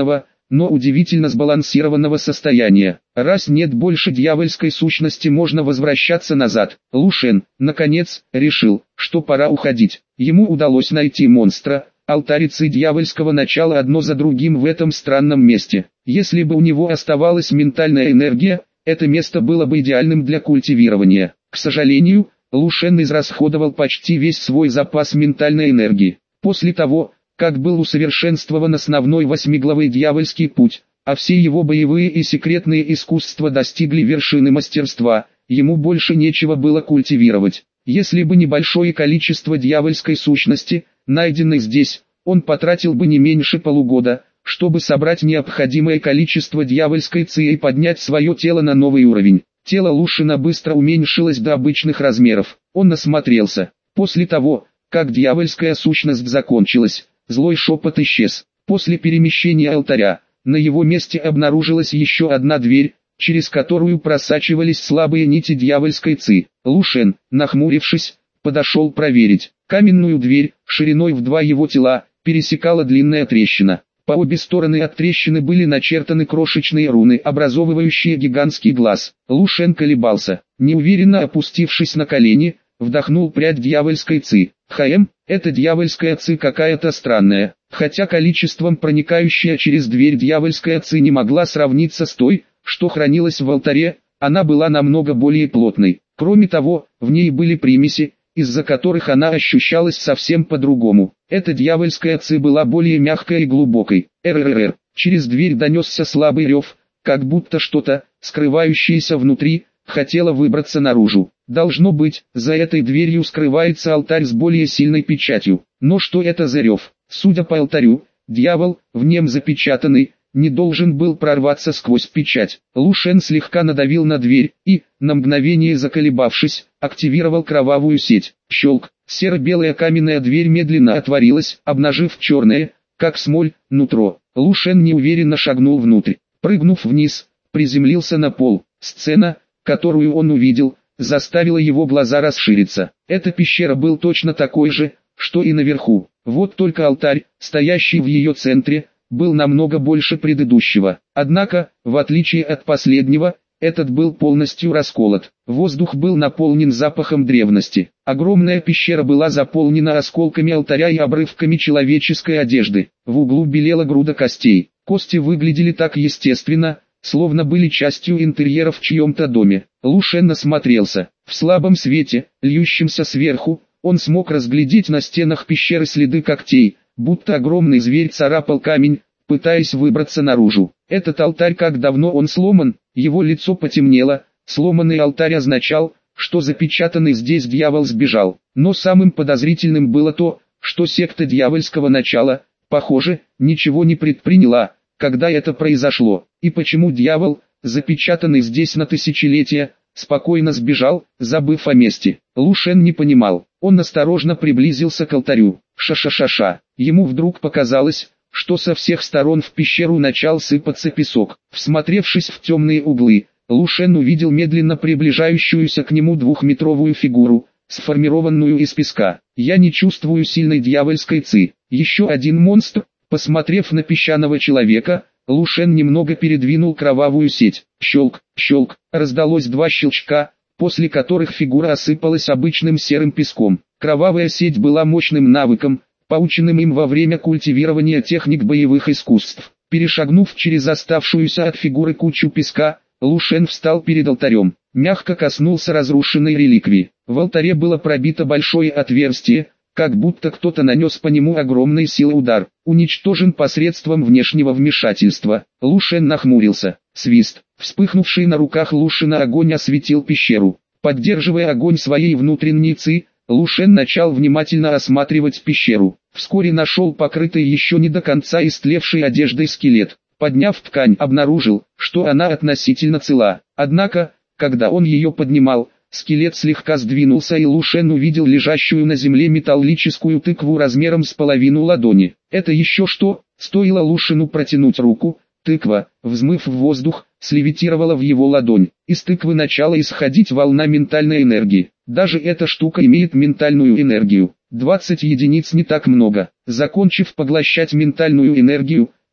но удивительно сбалансированного состояния. Раз нет больше дьявольской сущности, можно возвращаться назад. Лу Шен, наконец, решил, что пора уходить. Ему удалось найти монстра, алтарицы дьявольского начала одно за другим в этом странном месте. Если бы у него оставалась ментальная энергия, это место было бы идеальным для культивирования. К сожалению, Лу Шен израсходовал почти весь свой запас ментальной энергии. После того, как был усовершенствован основной восьмиглавый дьявольский путь, а все его боевые и секретные искусства достигли вершины мастерства, ему больше нечего было культивировать. Если бы небольшое количество дьявольской сущности, найденной здесь, он потратил бы не меньше полугода, чтобы собрать необходимое количество дьявольской ци и поднять свое тело на новый уровень. Тело Лу Шена быстро уменьшилось до обычных размеров. Он осмотрелся. После того, как дьявольская сущность закончилась, злой шепот исчез. После перемещения алтаря, на его месте обнаружилась еще одна дверь, через которую просачивались слабые нити дьявольской ци. Лу Шен, нахмурившись, подошел проверить. Каменную дверь, шириной в 2 его тела, пересекала длинная трещина. По обе стороны от трещины были начертаны крошечные руны, образовывающие гигантский глаз. Лу Шен колебался, неуверенно опустившись на колени, вдохнул прядь дьявольской ци. Эта дьявольская ци какая-то странная, хотя количеством проникающая через дверь дьявольская ци не могла сравниться с той, что хранилась в алтаре, она была намного более плотной. Кроме того, в ней были примеси, из-за которых она ощущалась совсем по-другому. Эта дьявольская ци была более мягкой и глубокой. Через дверь донесся слабый рев, как будто что-то, скрывающееся внутри, хотело выбраться наружу. Должно быть, за этой дверью скрывается алтарь с более сильной печатью. Но что это за рев? Судя по алтарю, дьявол, в нем запечатанный, не должен был прорваться сквозь печать. Лу Шен слегка надавил на дверь и, на мгновение заколебавшись, активировал кровавую сеть. Щелк, серо-белая каменная дверь медленно отворилась, обнажив черное, как смоль, нутро. Лу Шен неуверенно шагнул внутрь. Прыгнув вниз, приземлился на пол. Сцена, которую он увидел, заставила его глаза расшириться. Эта пещера был точно такой же, что и наверху. Вот только алтарь, стоящий в ее центре, был намного больше предыдущего. Однако, в отличие от последнего, этот был полностью расколот. Воздух был наполнен запахом древности. Огромная пещера была заполнена осколками алтаря и обрывками человеческой одежды. В углу белела груда костей. Кости выглядели так естественно, словно были частью интерьера в чьем-то доме. Лу Шен осмотрелся. В слабом свете, льющемся сверху, он смог разглядеть на стенах пещеры следы когтей, будто огромный зверь царапал камень, пытаясь выбраться наружу. Этот алтарь, как давно он сломан, его лицо потемнело, сломанный алтарь означал, что запечатанный здесь дьявол сбежал. Но самым подозрительным было то, что секта дьявольского начала, похоже, ничего не предприняла, когда это произошло. И почему дьявол, запечатанный здесь на тысячелетия, спокойно сбежал, забыв о месте? Лу Шен не понимал. Он осторожно приблизился к алтарю. Ша-ша-ша-ша. Ему вдруг показалось, что со всех сторон в пещеру начал сыпаться песок. Всмотревшись в темные углы, Лу Шен увидел медленно приближающуюся к нему 2-метровую фигуру, сформированную из песка. «Я не чувствую сильной дьявольской ци». Еще один монстр. Посмотрев на песчаного человека, Лу Шен немного передвинул кровавую сеть. Щелк, щелк, раздалось 2 щелчка, после которых фигура осыпалась обычным серым песком. Кровавая сеть была мощным навыком, поученным им во время культивирования техник боевых искусств. Перешагнув через оставшуюся от фигуры кучу песка, Лу Шен встал перед алтарем, мягко коснулся разрушенной реликвии. В алтаре было пробито большое отверстие, как будто кто-то нанес по нему огромной силы удар. Уничтожен посредством внешнего вмешательства. Лу Шен нахмурился. Свист. Вспыхнувший на руках Лу Шена огонь осветил пещеру. Поддерживая огонь своей внутренней ци, Лу Шен начал внимательно осматривать пещеру. Вскоре нашел покрытый еще не до конца истлевшей одеждой скелет. Подняв ткань, обнаружил, что она относительно цела. Однако, когда он ее поднимал, скелет слегка сдвинулся, и Лу Шен увидел лежащую на земле металлическую тыкву размером с половину ладони. Это еще что? Стоило Лу Шену протянуть руку, тыква, взмыв в воздух, слевитировала в его ладонь. Из тыквы начала исходить волна ментальной энергии. Даже эта штука имеет ментальную энергию. 20 единиц не так много. Закончив поглощать ментальную энергию,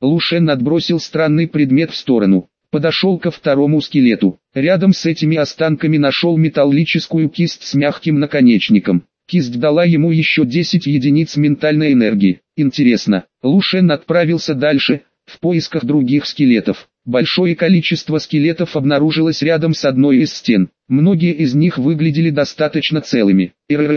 Лушен отбросил странный предмет в сторону. Подошел ко второму скелету. Рядом с этими останками нашел металлическую кисть с мягким наконечником. Кисть дала ему еще 10 единиц ментальной энергии. Интересно. Лушен отправился дальше, в поисках других скелетов. Большое количество скелетов обнаружилось рядом с одной из стен. Многие из них выглядели достаточно целыми.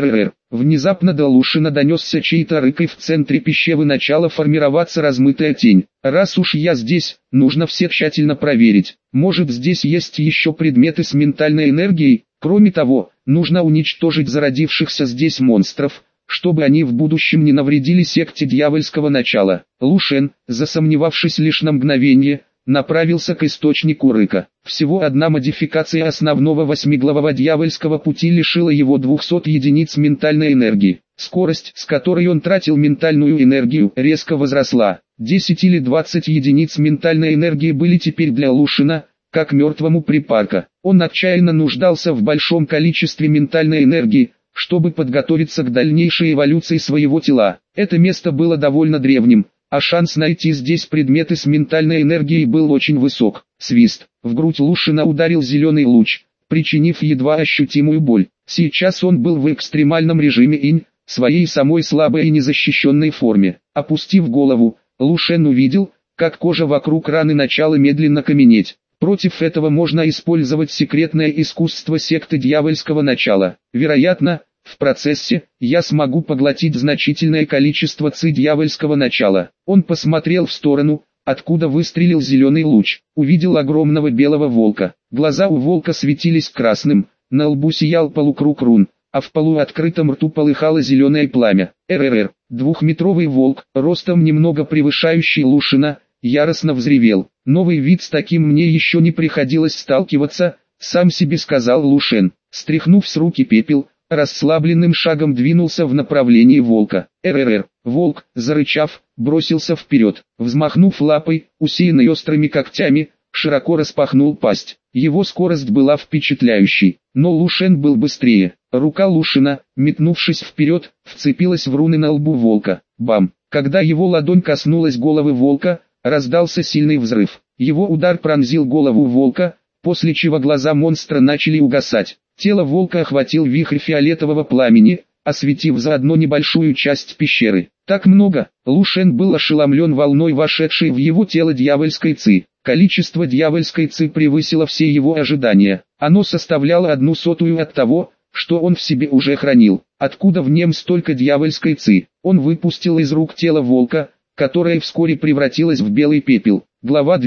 Внезапно до Лушена донесся чей-то рык, и в центре пещеры начала формироваться размытая тень. Раз уж я здесь, нужно все тщательно проверить. Может, здесь есть еще предметы с ментальной энергией? Кроме того, нужно уничтожить зародившихся здесь монстров, чтобы они в будущем не навредили секте дьявольского начала. Лушен, засомневавшись лишь на мгновение, направился к источнику рыка. Всего одна модификация основного восьмиглавого дьявольского пути лишила его 200 единиц ментальной энергии. Скорость, с которой он тратил ментальную энергию, резко возросла. 10 или 20 единиц ментальной энергии были теперь для Лушена, как мертвому припарка. Он отчаянно нуждался в большом количестве ментальной энергии, чтобы подготовиться к дальнейшей эволюции своего тела. Это место было довольно древним, а шанс найти здесь предметы с ментальной энергией был очень высок. Свист. В грудь Лушена ударил зеленый луч, причинив едва ощутимую боль. Сейчас он был в экстремальном режиме инь, своей самой слабой и незащищенной форме. Опустив голову, Лушен увидел, как кожа вокруг раны начала медленно каменеть. Против этого можно использовать секретное искусство секты дьявольского начала. Вероятно, в процессе я смогу поглотить значительное количество ци дьявольского начала. Он посмотрел в сторону, откуда выстрелил зеленый луч. Увидел огромного белого волка. Глаза у волка светились красным, на лбу сиял полукруг рун, а в полуоткрытом рту полыхало зеленое пламя. Двухметровый волк, ростом немного превышающий Лушена, яростно взревел. Новый вид, с таким мне еще не приходилось сталкиваться, сам себе сказал Лушен. Стряхнув с руки пепел, расслабленным шагом двинулся в направлении волка. Волк, зарычав, бросился вперед. Взмахнув лапой, усеянной острыми когтями, широко распахнул пасть. Его скорость была впечатляющей, но Лушен был быстрее. Рука Лушена, метнувшись вперед, вцепилась в руны на лбу волка. Бам! Когда его ладонь коснулась головы волка, раздался сильный взрыв. Его удар пронзил голову волка, после чего глаза монстра начали угасать. Тело волка охватил вихрь фиолетового пламени, осветив заодно небольшую часть пещеры. Так много. Лушен был ошеломлен волной вошедшей в его тело дьявольской ци. Количество дьявольской ци превысило все его ожидания. Оно составляло 1/100 от того, что он в себе уже хранил. Откуда в нем столько дьявольской ци? Он выпустил из рук тело волка, которое вскоре превратилось в белый пепел. Глава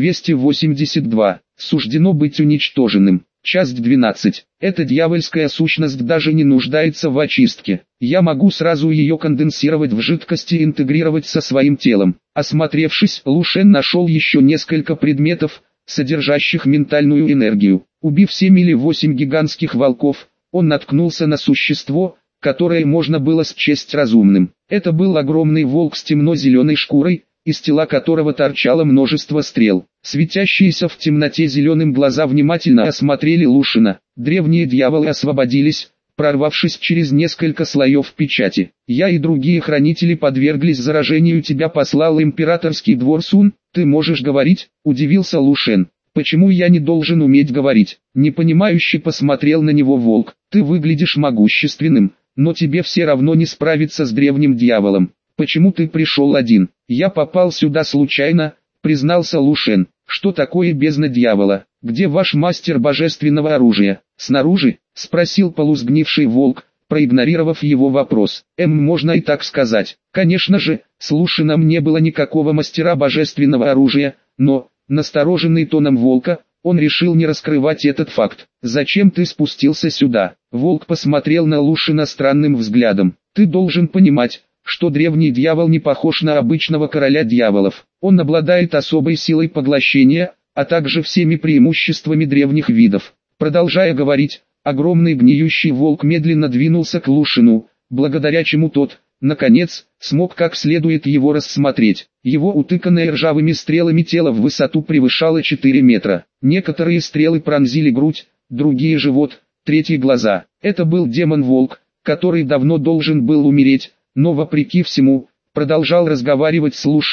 282. Суждено быть уничтоженным. Часть 12. Эта дьявольская сущность даже не нуждается в очистке. Я могу сразу ее конденсировать в жидкости и интегрировать со своим телом. Осмотревшись, Лушен нашел еще несколько предметов, содержащих ментальную энергию. Убив 7 или 8 гигантских волков, он наткнулся на существо, которое можно было счесть разумным. Это был огромный волк с темно-зеленой шкурой, из тела которого торчало множество стрел. Светящиеся в темноте зеленым глаза внимательно осмотрели Лушена. Древние дьяволы освободились, прорвавшись через несколько слоев печати. Я и другие хранители подверглись заражению, тебя послал императорский двор Сун. Ты можешь говорить? Удивился Лушен. Почему я не должен уметь говорить? Непонимающе посмотрел на него волк. Ты выглядишь могущественным, но тебе все равно не справиться с древним дьяволом. Почему ты пришел один? Я попал сюда случайно, признался Лушен. Что такое бездна дьявола? Где ваш мастер божественного оружия? Снаружи? Спросил полусгнивший волк, проигнорировав его вопрос. Можно и так сказать. Конечно же, с Лушеном не было никакого мастера божественного оружия, но, настороженный тоном волка, он решил не раскрывать этот факт. «Зачем ты спустился сюда?» Волк посмотрел на Лушена странным взглядом. «Ты должен понимать, что древний дьявол не похож на обычного короля дьяволов. Он обладает особой силой поглощения, а также всеми преимуществами древних видов». Продолжая говорить, огромный гниющий волк медленно двинулся к Лушену, благодаря чему тот, наконец, смог как следует его рассмотреть. Его утыканное ржавыми стрелами тело в высоту превышало 4 метра. Некоторые стрелы пронзили грудь, другие живот, третьи глаза. Это был демон-волк, который давно должен был умереть, но вопреки всему, продолжал разговаривать с Лушеном,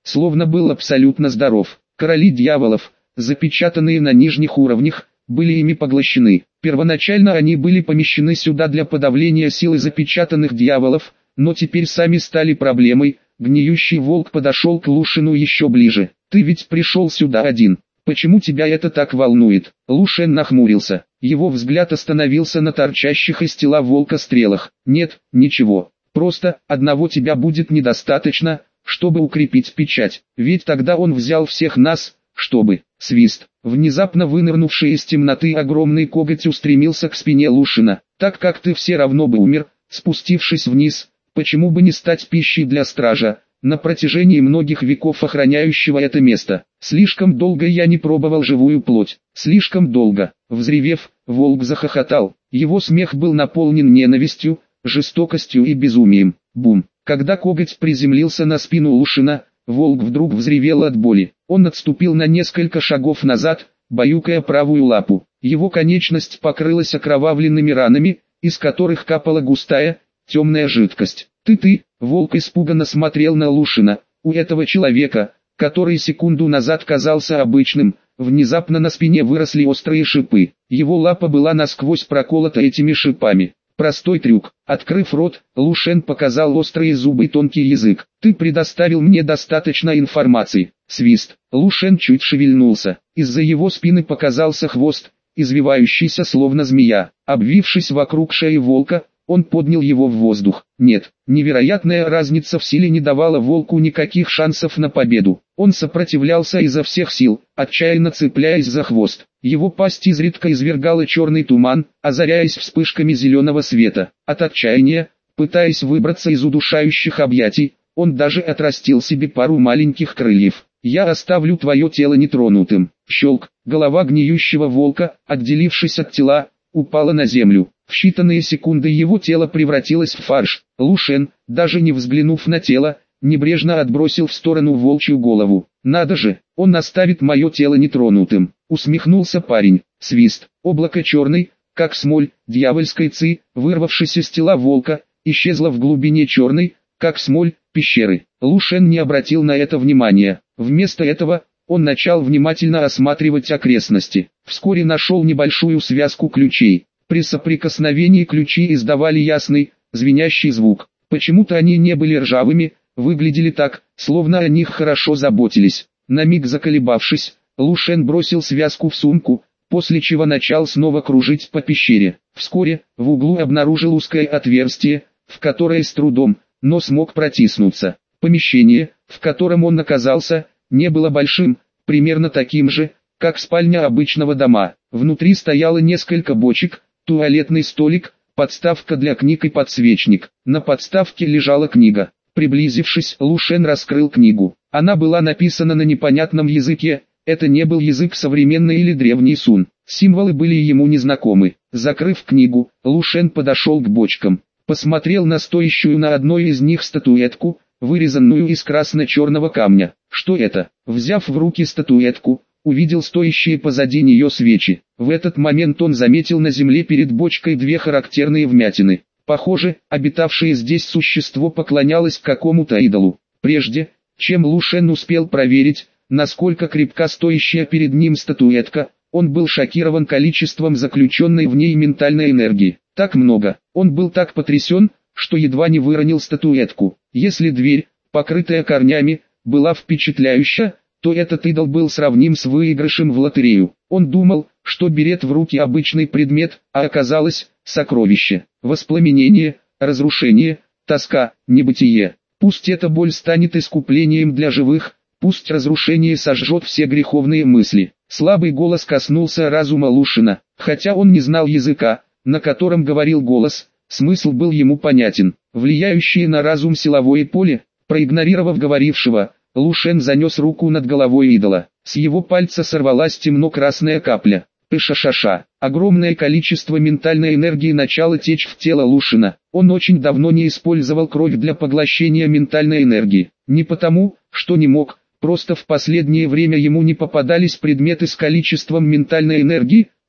словно был абсолютно здоров. Короли дьяволов, запечатанные на нижних уровнях, были ими поглощены. Первоначально они были помещены сюда для подавления силы запечатанных дьяволов, но теперь сами стали проблемой. Гниющий волк подошел к Лушину еще ближе. «Ты ведь пришел сюда один. Почему тебя это так волнует?» Лушен нахмурился. Его взгляд остановился на торчащих из тела волка стрелах. «Нет, ничего. Просто, одного тебя будет недостаточно, чтобы укрепить печать. Ведь тогда он взял всех нас, чтобы...» Свист. Внезапно вынырнувший из темноты огромный коготь устремился к спине Лушина. «Так как ты все равно бы умер, спустившись вниз, почему бы не стать пищей для стража, на протяжении многих веков охраняющего это место? Слишком долго я не пробовал живую плоть. Слишком долго». Взревев, волк захохотал. Его смех был наполнен ненавистью, жестокостью и безумием. Бум. Когда коготь приземлился на спину Лушина, волк вдруг взревел от боли. Он отступил на несколько шагов назад, баюкая правую лапу. Его конечность покрылась окровавленными ранами, из которых капала густая, темная жидкость. «Ты!» Волк испуганно смотрел на Лушина. У этого человека, который секунду назад казался обычным, внезапно на спине выросли острые шипы. Его лапа была насквозь проколота этими шипами. Простой трюк. Открыв рот, Лушен показал острые зубы и тонкий язык. «Ты предоставил мне достаточно информации». Свист. Лушен чуть шевельнулся. Из-за его спины показался хвост, извивающийся словно змея. Обвившись вокруг шеи волка, он поднял его в воздух. Нет, невероятная разница в силе не давала волку никаких шансов на победу. Он сопротивлялся изо всех сил, отчаянно цепляясь за хвост. Его пасть изредка извергала черный туман, озаряясь вспышками зеленого света. От отчаяния, пытаясь выбраться из удушающих объятий, он даже отрастил себе пару маленьких крыльев. «Я оставлю твое тело нетронутым». Щелк. Голова гниющего волка, отделившись от тела, упала на землю. В считанные секунды его тело превратилось в фарш. Лушен, даже не взглянув на тело, небрежно отбросил в сторону волчью голову. «Надо же, он оставит мое тело нетронутым», — усмехнулся парень. Свист. Облако черной, как смоль, дьявольской ци, вырвавшись из тела волка, исчезло в глубине черной, как смоль, пещеры. Лушен не обратил на это внимания. Вместо этого, он начал внимательно осматривать окрестности. Вскоре нашел небольшую связку ключей. При соприкосновении ключи издавали ясный, звенящий звук. Почему-то они не были ржавыми, выглядели так, словно о них хорошо заботились. На миг заколебавшись, Лушен бросил связку в сумку, после чего начал снова кружить по пещере. Вскоре, в углу обнаружил узкое отверстие, в которое с трудом, но смог протиснуться. Помещение, в котором он оказался, не было большим, примерно таким же, как спальня обычного дома. Внутри стояло несколько бочек, туалетный столик, подставка для книг и подсвечник. На подставке лежала книга. Приблизившись, Лушен раскрыл книгу. Она была написана на непонятном языке, это не был язык современный или древний сун. Символы были ему незнакомы. Закрыв книгу, Лушен подошел к бочкам. Посмотрел на стоящую на одной из них статуэтку, вырезанную из красно-черного камня. Что это? Взяв в руки статуэтку, увидел стоящие позади нее свечи. В этот момент он заметил на земле перед бочкой две характерные вмятины. Похоже, обитавшее здесь существо поклонялось какому-то идолу. Прежде, чем Лушен успел проверить, насколько крепка стоящая перед ним статуэтка, он был шокирован количеством заключенной в ней ментальной энергии. Так много. Он был так потрясен, что едва не выронил статуэтку. Если дверь, покрытая корнями, была впечатляющая, то этот идол был сравним с выигрышем в лотерею. Он думал, что берет в руки обычный предмет, а оказалось сокровище. Воспламенение, разрушение, тоска, небытие. Пусть эта боль станет искуплением для живых, пусть разрушение сожжет все греховные мысли. Слабый голос коснулся разума Лушина. Хотя он не знал языка, на котором говорил голос, смысл был ему понятен. Влияющее на разум силовое поле, проигнорировав говорившего, Лушен занес руку над головой идола. С его пальца сорвалась темно-красная капля. Пышашаша. Огромное количество ментальной энергии начало течь в тело Лушина. Он очень давно не использовал кровь для поглощения ментальной энергии. Не потому, что не мог, просто в последнее время ему не попадались предметы с количеством ментальной энергии,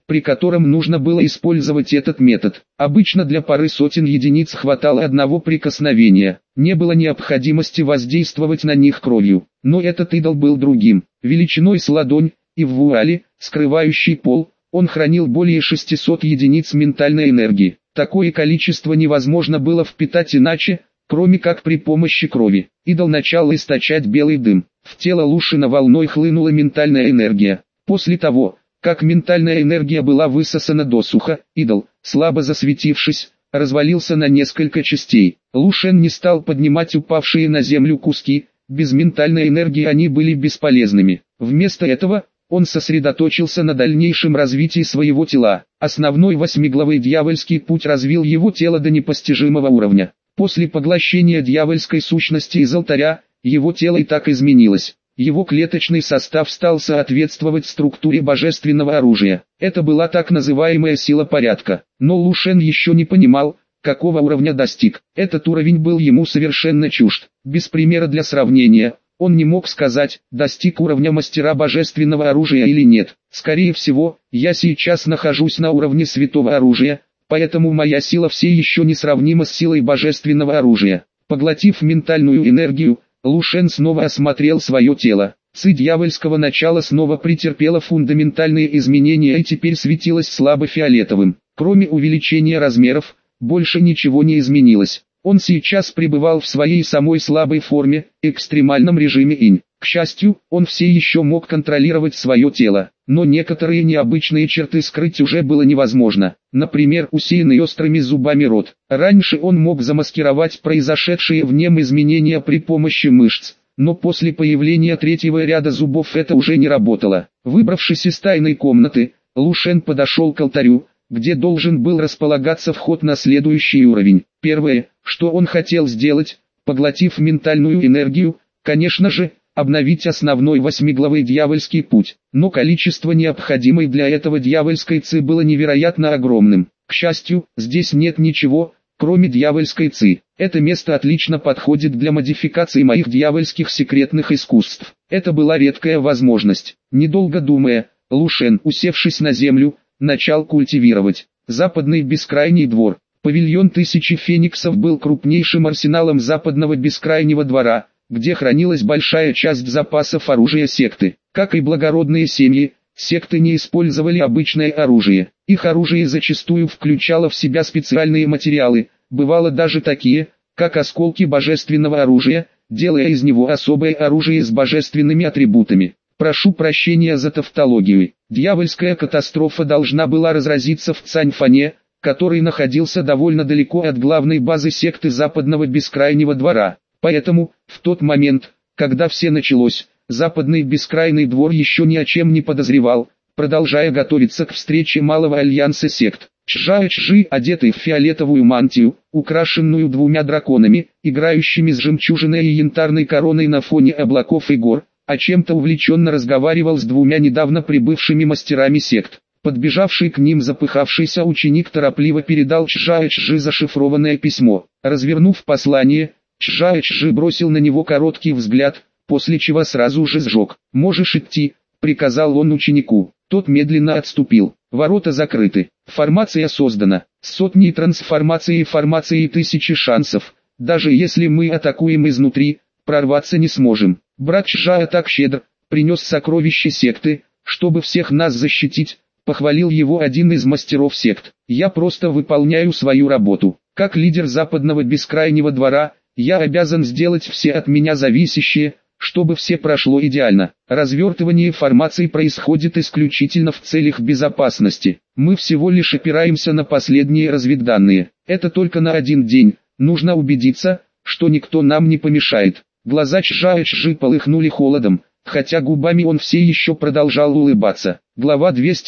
при котором нужно было использовать этот метод. Обычно для пары сотен единиц хватало одного прикосновения, не было необходимости воздействовать на них кровью. Но этот идол был другим, величиной с ладонь, и в вуале, скрывающей пол, он хранил более 600 единиц ментальной энергии. Такое количество невозможно было впитать иначе, кроме как при помощи крови. Идол начал источать белый дым. В тело Лушена волной хлынула ментальная энергия. После того, как ментальная энергия была высосана досуха, идол, слабо засветившись, развалился на несколько частей. Лушен не стал поднимать упавшие на землю куски, без ментальной энергии они были бесполезными. Вместо этого, он сосредоточился на дальнейшем развитии своего тела. Основной восьмиглавый дьявольский путь развил его тело до непостижимого уровня. После поглощения дьявольской сущности из алтаря, его тело и так изменилось. Его клеточный состав стал соответствовать структуре божественного оружия. Это была так называемая сила порядка. Но Лушен еще не понимал, какого уровня достиг. Этот уровень был ему совершенно чужд. Без примера для сравнения, он не мог сказать, достиг уровня мастера божественного оружия или нет. Скорее всего, я сейчас нахожусь на уровне святого оружия, поэтому моя сила все еще не сравнима с силой божественного оружия. Поглотив ментальную энергию, Лушен снова осмотрел свое тело. Ци дьявольского начала снова претерпела фундаментальные изменения и теперь светилась слабо фиолетовым. Кроме увеличения размеров, больше ничего не изменилось. Он сейчас пребывал в своей самой слабой форме, экстремальном режиме инь. К счастью, он все еще мог контролировать свое тело, но некоторые необычные черты скрыть уже было невозможно. Например, усеянный острыми зубами рот. Раньше он мог замаскировать произошедшие в нем изменения при помощи мышц, но после появления третьего ряда зубов это уже не работало. Выбравшись из тайной комнаты, Лушен подошел к алтарю, где должен был располагаться вход на следующий уровень. Первое, что он хотел сделать, поглотив ментальную энергию, конечно же, обновить основной восьмиглавый дьявольский путь. Но количество необходимой для этого дьявольской ци было невероятно огромным. К счастью, здесь нет ничего, кроме дьявольской ци. Это место отлично подходит для модификации моих дьявольских секретных искусств. Это была редкая возможность. Недолго думая, Лушен, усевшись на землю, начал культивировать. Западный бескрайний двор. Павильон тысячи фениксов был крупнейшим арсеналом западного бескрайнего двора, где хранилась большая часть запасов оружия секты. Как и благородные семьи, секты не использовали обычное оружие. Их оружие зачастую включало в себя специальные материалы, бывало даже такие, как осколки божественного оружия, делая из него особое оружие с божественными атрибутами. Прошу прощения за тавтологию. Дьявольская катастрофа должна была разразиться в Цаньфане, который находился довольно далеко от главной базы секты западного бескрайнего двора. Поэтому, в тот момент, когда все началось, западный бескрайний двор еще ни о чем не подозревал, продолжая готовиться к встрече малого альянса сект. Чжа-Чжи, одетый в фиолетовую мантию, украшенную двумя драконами, играющими с жемчужиной и янтарной короной на фоне облаков и гор, о чем-то увлеченно разговаривал с двумя недавно прибывшими мастерами сект. Подбежавший к ним запыхавшийся ученик торопливо передал Чжа-Чжи зашифрованное письмо. Развернув послание, Чжа-Чжи бросил на него короткий взгляд, после чего сразу же сжег. «Можешь идти», — приказал он ученику. Тот медленно отступил. Ворота закрыты. Формация создана. Сотни трансформаций и формации тысячи шансов. Даже если мы атакуем изнутри, прорваться не сможем. Брат Чжа так щедр, принес сокровища секты, чтобы всех нас защитить, похвалил его один из мастеров сект. Я просто выполняю свою работу. Как лидер западного бескрайнего двора, я обязан сделать все от меня зависящее, чтобы все прошло идеально. Развертывание формаций происходит исключительно в целях безопасности. Мы всего лишь опираемся на последние разведданные. Это только на один день. Нужно убедиться, что никто нам не помешает. Глаза Чжа-Чжи полыхнули холодом, хотя губами он все еще продолжал улыбаться. Глава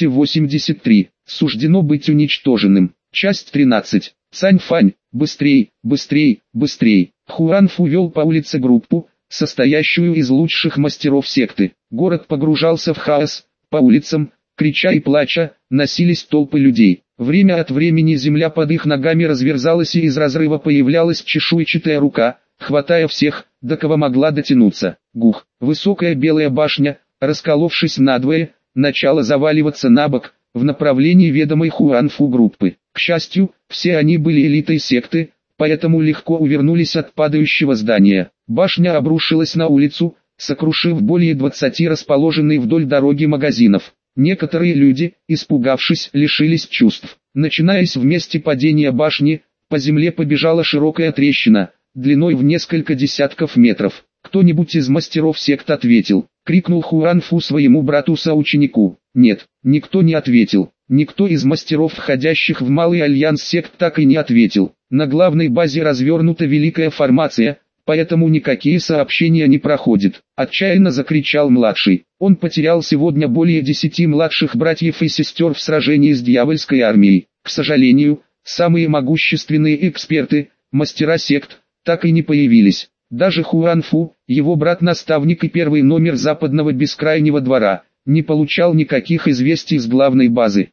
283. Суждено быть уничтоженным. Часть 13. Цаньфань, быстрей, быстрей, быстрей. Хуанфу вел по улице группу, состоящую из лучших мастеров секты. Город погружался в хаос. По улицам, крича и плача, носились толпы людей. Время от времени земля под их ногами разверзалась и из разрыва появлялась чешуйчатая рука, хватая всех, до кого могла дотянуться. Гух, высокая белая башня, расколовшись надвое, начала заваливаться на бок, в направлении ведомой Хуанфу группы. К счастью, все они были элитой секты, поэтому легко увернулись от падающего здания. Башня обрушилась на улицу, сокрушив более 20 расположенных вдоль дороги магазинов. Некоторые люди, испугавшись, лишились чувств. Начинаясь в месте падения башни, по земле побежала широкая трещина, длиной в несколько десятков метров. «Кто-нибудь из мастеров сект ответил?» — крикнул Хуанфу своему брату-соученику. Нет, никто не ответил. Никто из мастеров, входящих в Малый Альянс сект, так и не ответил. На главной базе развернута великая формация, поэтому никакие сообщения не проходят. Отчаянно закричал младший. Он потерял сегодня более 10 младших братьев и сестер в сражении с дьявольской армией. К сожалению, самые могущественные эксперты, мастера сект, так и не появились. Даже Хуанфу, его брат-наставник и первый номер западного бескрайнего двора, не получал никаких известий с главной базы.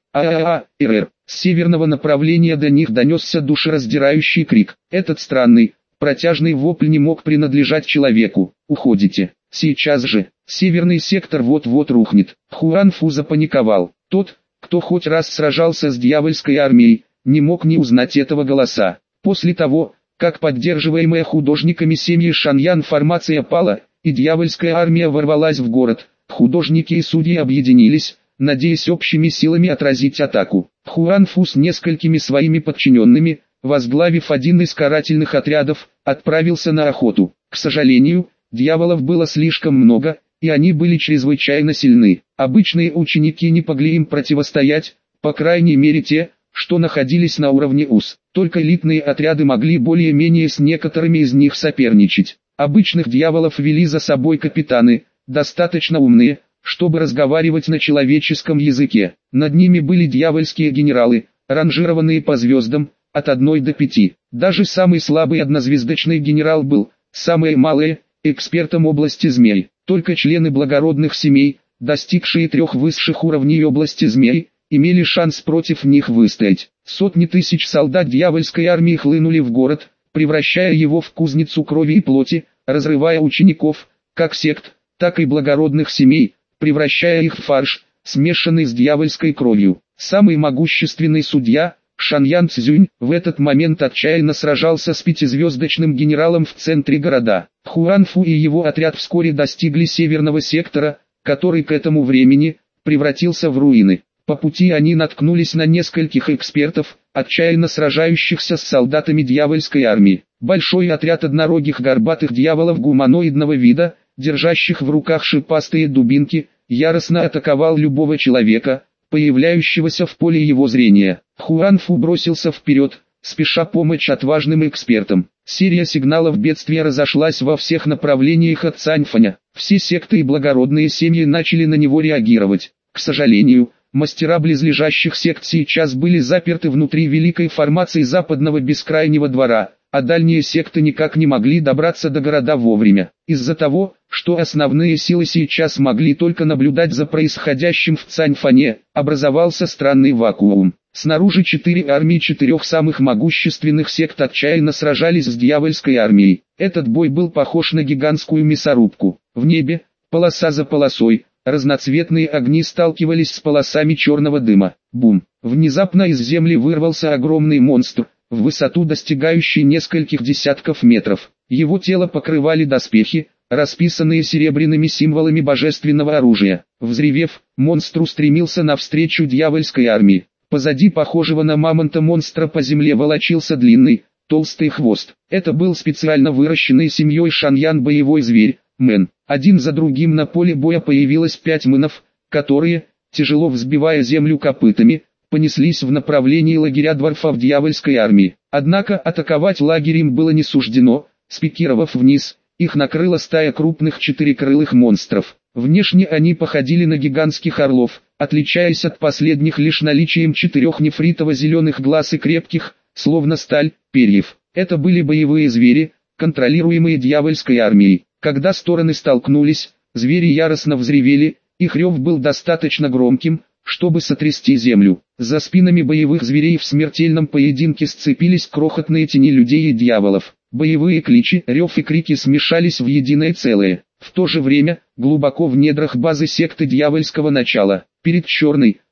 РР. С северного направления до них донесся душераздирающий крик. Этот странный, протяжный вопль не мог принадлежать человеку. «Уходите! Сейчас же! Северный сектор вот-вот рухнет!» Хуанфу запаниковал. Тот, кто хоть раз сражался с дьявольской армией, не мог не узнать этого голоса. После того, как поддерживаемая художниками семьи Шаньян формация пала, и дьявольская армия ворвалась в город, художники и судьи объединились, надеясь общими силами отразить атаку. Хуанфу с несколькими своими подчиненными, возглавив один из карательных отрядов, отправился на охоту. К сожалению, дьяволов было слишком много, и они были чрезвычайно сильны. Обычные ученики не могли им противостоять, по крайней мере те, что находились на уровне УС. Только элитные отряды могли более-менее с некоторыми из них соперничать. Обычных дьяволов вели за собой капитаны, достаточно умные, чтобы разговаривать на человеческом языке. Над ними были дьявольские генералы, ранжированные по звездам, от 1 до 5. Даже самый слабый однозвездочный генерал был, самое малое, экспертом области змей. Только члены благородных семей, достигшие 3 высших уровней области змей, имели шанс против них выстоять. Сотни тысяч солдат дьявольской армии хлынули в город, превращая его в кузницу крови и плоти, разрывая учеников, как сект, так и благородных семей, превращая их в фарш, смешанный с дьявольской кровью. Самый могущественный судья, Шаньян Цзюнь, в этот момент отчаянно сражался с 5-звездочным генералом в центре города. Хуанфу и его отряд вскоре достигли северного сектора, который к этому времени превратился в руины. По пути они наткнулись на нескольких экспертов, отчаянно сражающихся с солдатами дьявольской армии. Большой отряд однорогих горбатых дьяволов гуманоидного вида, держащих в руках шипастые дубинки, яростно атаковал любого человека, появляющегося в поле его зрения. Хуанфу бросился вперед, спеша помочь отважным экспертам. Серия сигналов бедствия разошлась во всех направлениях от Цаньфаня. Все секты и благородные семьи начали на него реагировать. К сожалению, мастера близлежащих сект сейчас были заперты внутри великой формации западного бескрайнего двора, а дальние секты никак не могли добраться до города вовремя. Из-за того, что основные силы сейчас могли только наблюдать за происходящим в Цаньфане, образовался странный вакуум. Снаружи 4 армии 4 самых могущественных сект отчаянно сражались с дьявольской армией. Этот бой был похож на гигантскую мясорубку. В небе, полоса за полосой, разноцветные огни сталкивались с полосами черного дыма. Бум! Внезапно из земли вырвался огромный монстр, в высоту достигающий нескольких десятков метров. Его тело покрывали доспехи, расписанные серебряными символами божественного оружия. Взревев, монстр устремился навстречу дьявольской армии. Позади похожего на мамонта монстра по земле волочился длинный, толстый хвост. Это был специально выращенный семьей Шаньян боевой зверь, Мэн. Один за другим на поле боя появилось 5 мэнов, которые, тяжело взбивая землю копытами, понеслись в направлении лагеря дворфов дьявольской армии. Однако атаковать лагерь им было не суждено. Спикировав вниз, их накрыла стая крупных четырекрылых монстров. Внешне они походили на гигантских орлов, отличаясь от последних лишь наличием 4 нефритово-зеленых глаз и крепких, словно сталь, перьев. Это были боевые звери, контролируемые дьявольской армией. Когда стороны столкнулись, звери яростно взревели, их рев был достаточно громким, чтобы сотрясти землю. За спинами боевых зверей в смертельном поединке сцепились крохотные тени людей и дьяволов. Боевые кличи, рев и крики смешались в единое целое. В то же время, глубоко в недрах базы секты дьявольского начала, перед черной,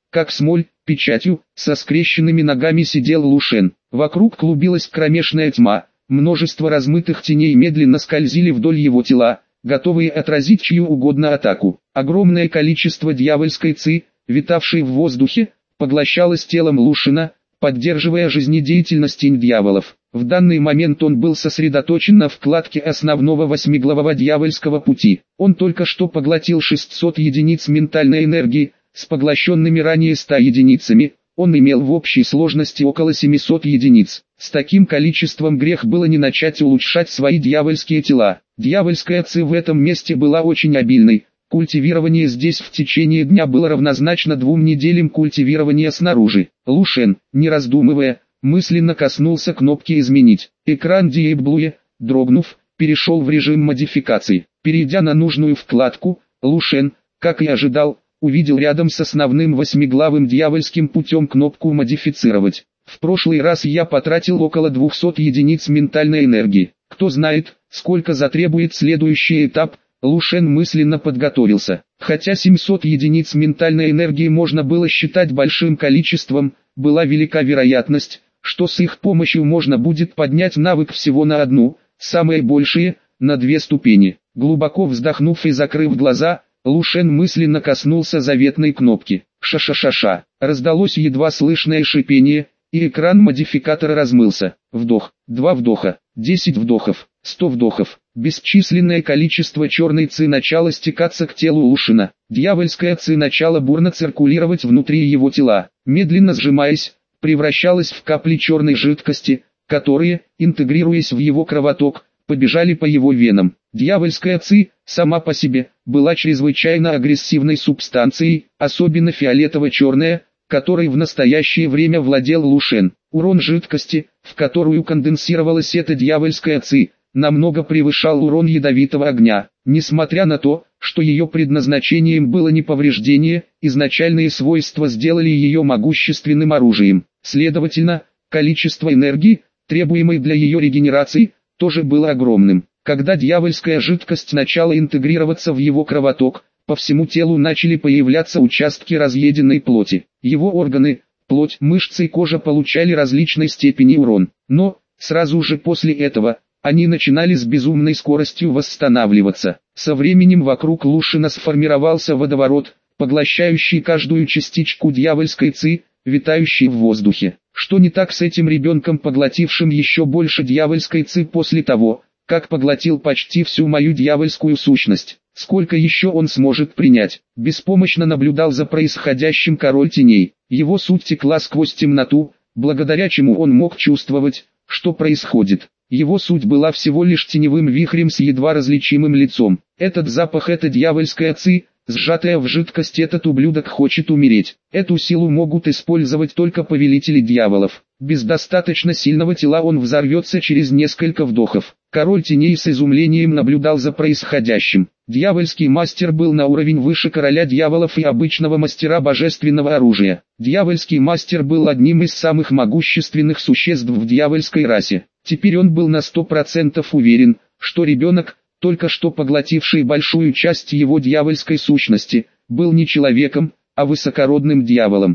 как смоль, печатью, со скрещенными ногами сидел Лушен. Вокруг клубилась кромешная тьма, множество размытых теней медленно скользили вдоль его тела, готовые отразить чью угодно атаку. Огромное количество дьявольской ци, витавшей в воздухе, поглощалось телом Лушена, поддерживая жизнедеятельность дьяволов. В данный момент он был сосредоточен на вкладке основного восьмиглавого дьявольского пути. Он только что поглотил 600 единиц ментальной энергии, с поглощенными ранее 100 единицами, он имел в общей сложности около 700 единиц. С таким количеством грех было не начать улучшать свои дьявольские тела. Дьявольская ци в этом месте была очень обильной. Культивирование здесь в течение дня было равнозначно 2 неделям культивирования снаружи. Лушен, не раздумывая, мысленно коснулся кнопки «Изменить». Экран Диэблуе, дрогнув, перешел в режим модификации. Перейдя на нужную вкладку, Лушен, как и ожидал, увидел рядом с основным восьмиглавым дьявольским путем кнопку «Модифицировать». В прошлый раз я потратил около 200 единиц ментальной энергии. Кто знает, сколько затребует следующий этап. Лушен мысленно подготовился. Хотя 700 единиц ментальной энергии можно было считать большим количеством, была велика вероятность, что с их помощью можно будет поднять навык всего на одну, самые большие, на 2 ступени. Глубоко вздохнув и закрыв глаза, Лушен мысленно коснулся заветной кнопки. Ша-ша-ша-ша. Раздалось едва слышное шипение, и экран модификатора размылся. Вдох, 2 вдоха, 10 вдохов, 100 вдохов. Бесчисленное количество черной ци начало стекаться к телу Лушена. Дьявольская ци начала бурно циркулировать внутри его тела, медленно сжимаясь, превращалась в капли черной жидкости, которые, интегрируясь в его кровоток, побежали по его венам. Дьявольская ци, сама по себе, была чрезвычайно агрессивной субстанцией, особенно фиолетово-черная, которой в настоящее время владел Лушен. Урон жидкости, в которую конденсировалась эта дьявольская ци, намного превышал урон ядовитого огня. Несмотря на то, что ее предназначением было не повреждение, изначальные свойства сделали ее могущественным оружием. Следовательно, количество энергии, требуемой для ее регенерации, тоже было огромным. Когда дьявольская жидкость начала интегрироваться в его кровоток, по всему телу начали появляться участки разъеденной плоти. Его органы, плоть, мышцы и кожа получали различной степени урон. Но, сразу же после этого, они начинали с безумной скоростью восстанавливаться. Со временем вокруг Лушена сформировался водоворот, поглощающий каждую частичку дьявольской ци, витающей в воздухе. Что не так с этим ребенком, поглотившим еще больше дьявольской ци после того, как поглотил почти всю мою дьявольскую сущность? Сколько еще он сможет принять? Беспомощно наблюдал за происходящим король теней. Его суть текла сквозь темноту, благодаря чему он мог чувствовать, что происходит. Его суть была всего лишь теневым вихрем с едва различимым лицом. Этот запах, эта дьявольская ци, сжатая в жидкость, этот ублюдок хочет умереть. Эту силу могут использовать только повелители дьяволов. Без достаточно сильного тела он взорвется через несколько вдохов. Король теней с изумлением наблюдал за происходящим. Дьявольский мастер был на уровень выше короля дьяволов и обычного мастера божественного оружия. Дьявольский мастер был одним из самых могущественных существ в дьявольской расе. Теперь он был на 100% уверен, что ребенок, только что поглотивший большую часть его дьявольской сущности, был не человеком, а высокородным дьяволом.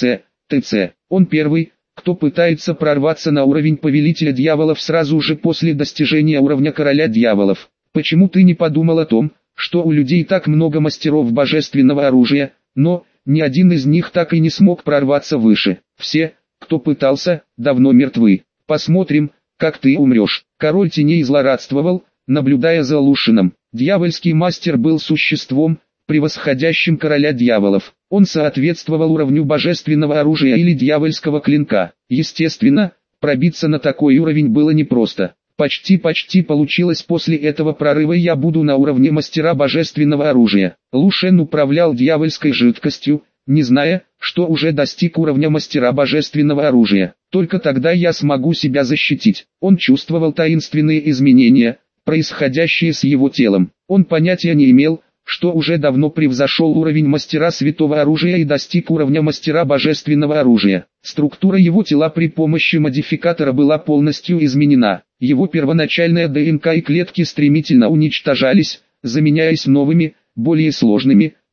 ТЦ. Он первый, кто пытается прорваться на уровень повелителя дьяволов сразу же после достижения уровня короля дьяволов. Почему ты не подумал о том, что у людей так много мастеров божественного оружия, но ни один из них так и не смог прорваться выше? Все, кто пытался, давно мертвы. Посмотрим, как ты умрешь. Король теней злорадствовал, наблюдая за Лушеном. Дьявольский мастер был существом, превосходящим короля дьяволов. Он соответствовал уровню божественного оружия или дьявольского клинка. Естественно, пробиться на такой уровень было непросто. Почти получилось. После этого прорыва я буду на уровне мастера божественного оружия. Лушен управлял дьявольской жидкостью, не зная, что уже достиг уровня мастера божественного оружия. Только тогда я смогу себя защитить. Он чувствовал таинственные изменения, происходящие с его телом. Он понятия не имел, что уже давно превзошел уровень мастера святого оружия и достиг уровня мастера божественного оружия. Структура его тела при помощи модификатора была полностью изменена. Его первоначальная ДНК и клетки стремительно уничтожались, заменяясь новыми, более сложными,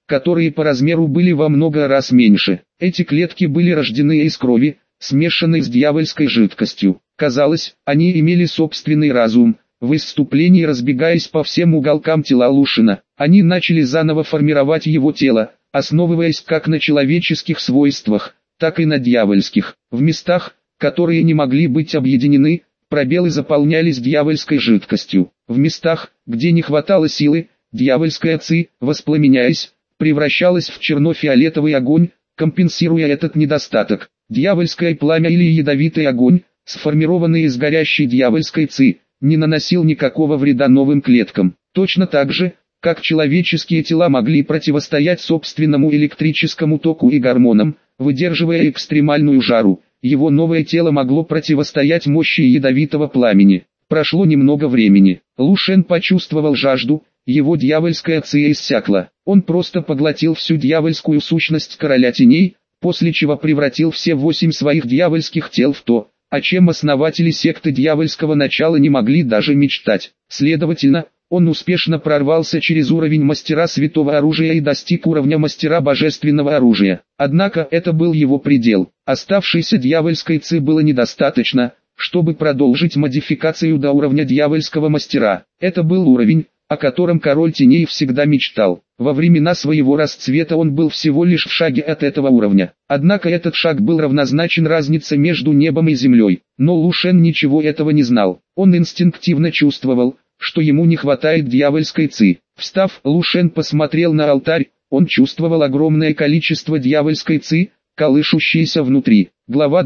которые по размеру были во много раз меньше. Эти клетки были рождены из крови, смешанной с дьявольской жидкостью. Казалось, они имели собственный разум. В исступлении, разбегаясь по всем уголкам тела Лушина, они начали заново формировать его тело, основываясь как на человеческих свойствах, так и на дьявольских. В местах, которые не могли быть объединены, пробелы заполнялись дьявольской жидкостью. В местах, где не хватало силы, дьявольская ци, воспламеняясь, превращалась в черно-фиолетовый огонь, компенсируя этот недостаток. Дьявольское пламя или ядовитый огонь, сформированный из горящей дьявольской ци, не наносил никакого вреда новым клеткам. Точно так же, как человеческие тела могли противостоять собственному электрическому току и гормонам, выдерживая экстремальную жару, его новое тело могло противостоять мощи ядовитого пламени. Прошло немного времени. Лушен почувствовал жажду, его дьявольская ци иссякла. Он просто поглотил всю дьявольскую сущность короля теней, после чего превратил все 8 своих дьявольских тел в то, о чем основатели секты дьявольского начала не могли даже мечтать. Следовательно, он успешно прорвался через уровень мастера святого оружия и достиг уровня мастера божественного оружия. Однако это был его предел. Оставшейся дьявольской ци было недостаточно, чтобы продолжить модификацию до уровня дьявольского мастера. Это был уровень, о котором король теней всегда мечтал. Во времена своего расцвета он был всего лишь в шаге от этого уровня. Однако этот шаг был равнозначен разнице между небом и землей. Но Лушен ничего этого не знал. Он инстинктивно чувствовал, что ему не хватает дьявольской ци. Встав, Лушен посмотрел на алтарь. Он чувствовал огромное количество дьявольской ци, колышущейся внутри. Глава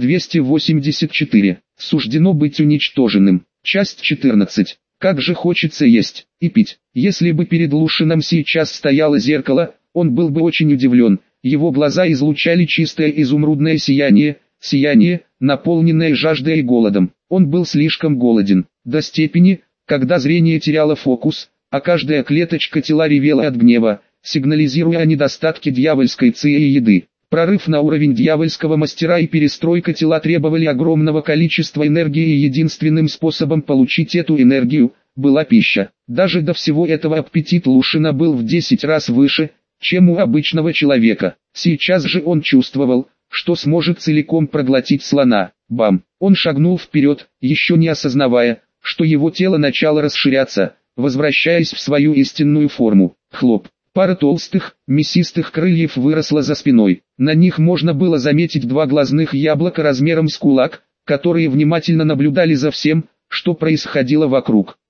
284. Суждено быть уничтоженным. Часть 14. Как же хочется есть и пить. Если бы перед Лушином сейчас стояло зеркало, он был бы очень удивлен. Его глаза излучали чистое изумрудное сияние, наполненное жаждой и голодом. Он был слишком голоден, до степени, когда зрение теряло фокус, а каждая клеточка тела ревела от гнева, сигнализируя о недостатке дьявольской ци и еды. Прорыв на уровень дьявольского мастера и перестройка тела требовали огромного количества энергии, и единственным способом получить эту энергию была пища. Даже до всего этого аппетит Лушина был в 10 раз выше, чем у обычного человека. Сейчас же он чувствовал, что сможет целиком проглотить слона. Бам! Он шагнул вперед, еще не осознавая, что его тело начало расширяться, возвращаясь в свою истинную форму. Хлоп! Пара толстых, мясистых крыльев выросла за спиной. На них можно было заметить 2 глазных яблока размером с кулак, которые внимательно наблюдали за всем, что происходило вокруг.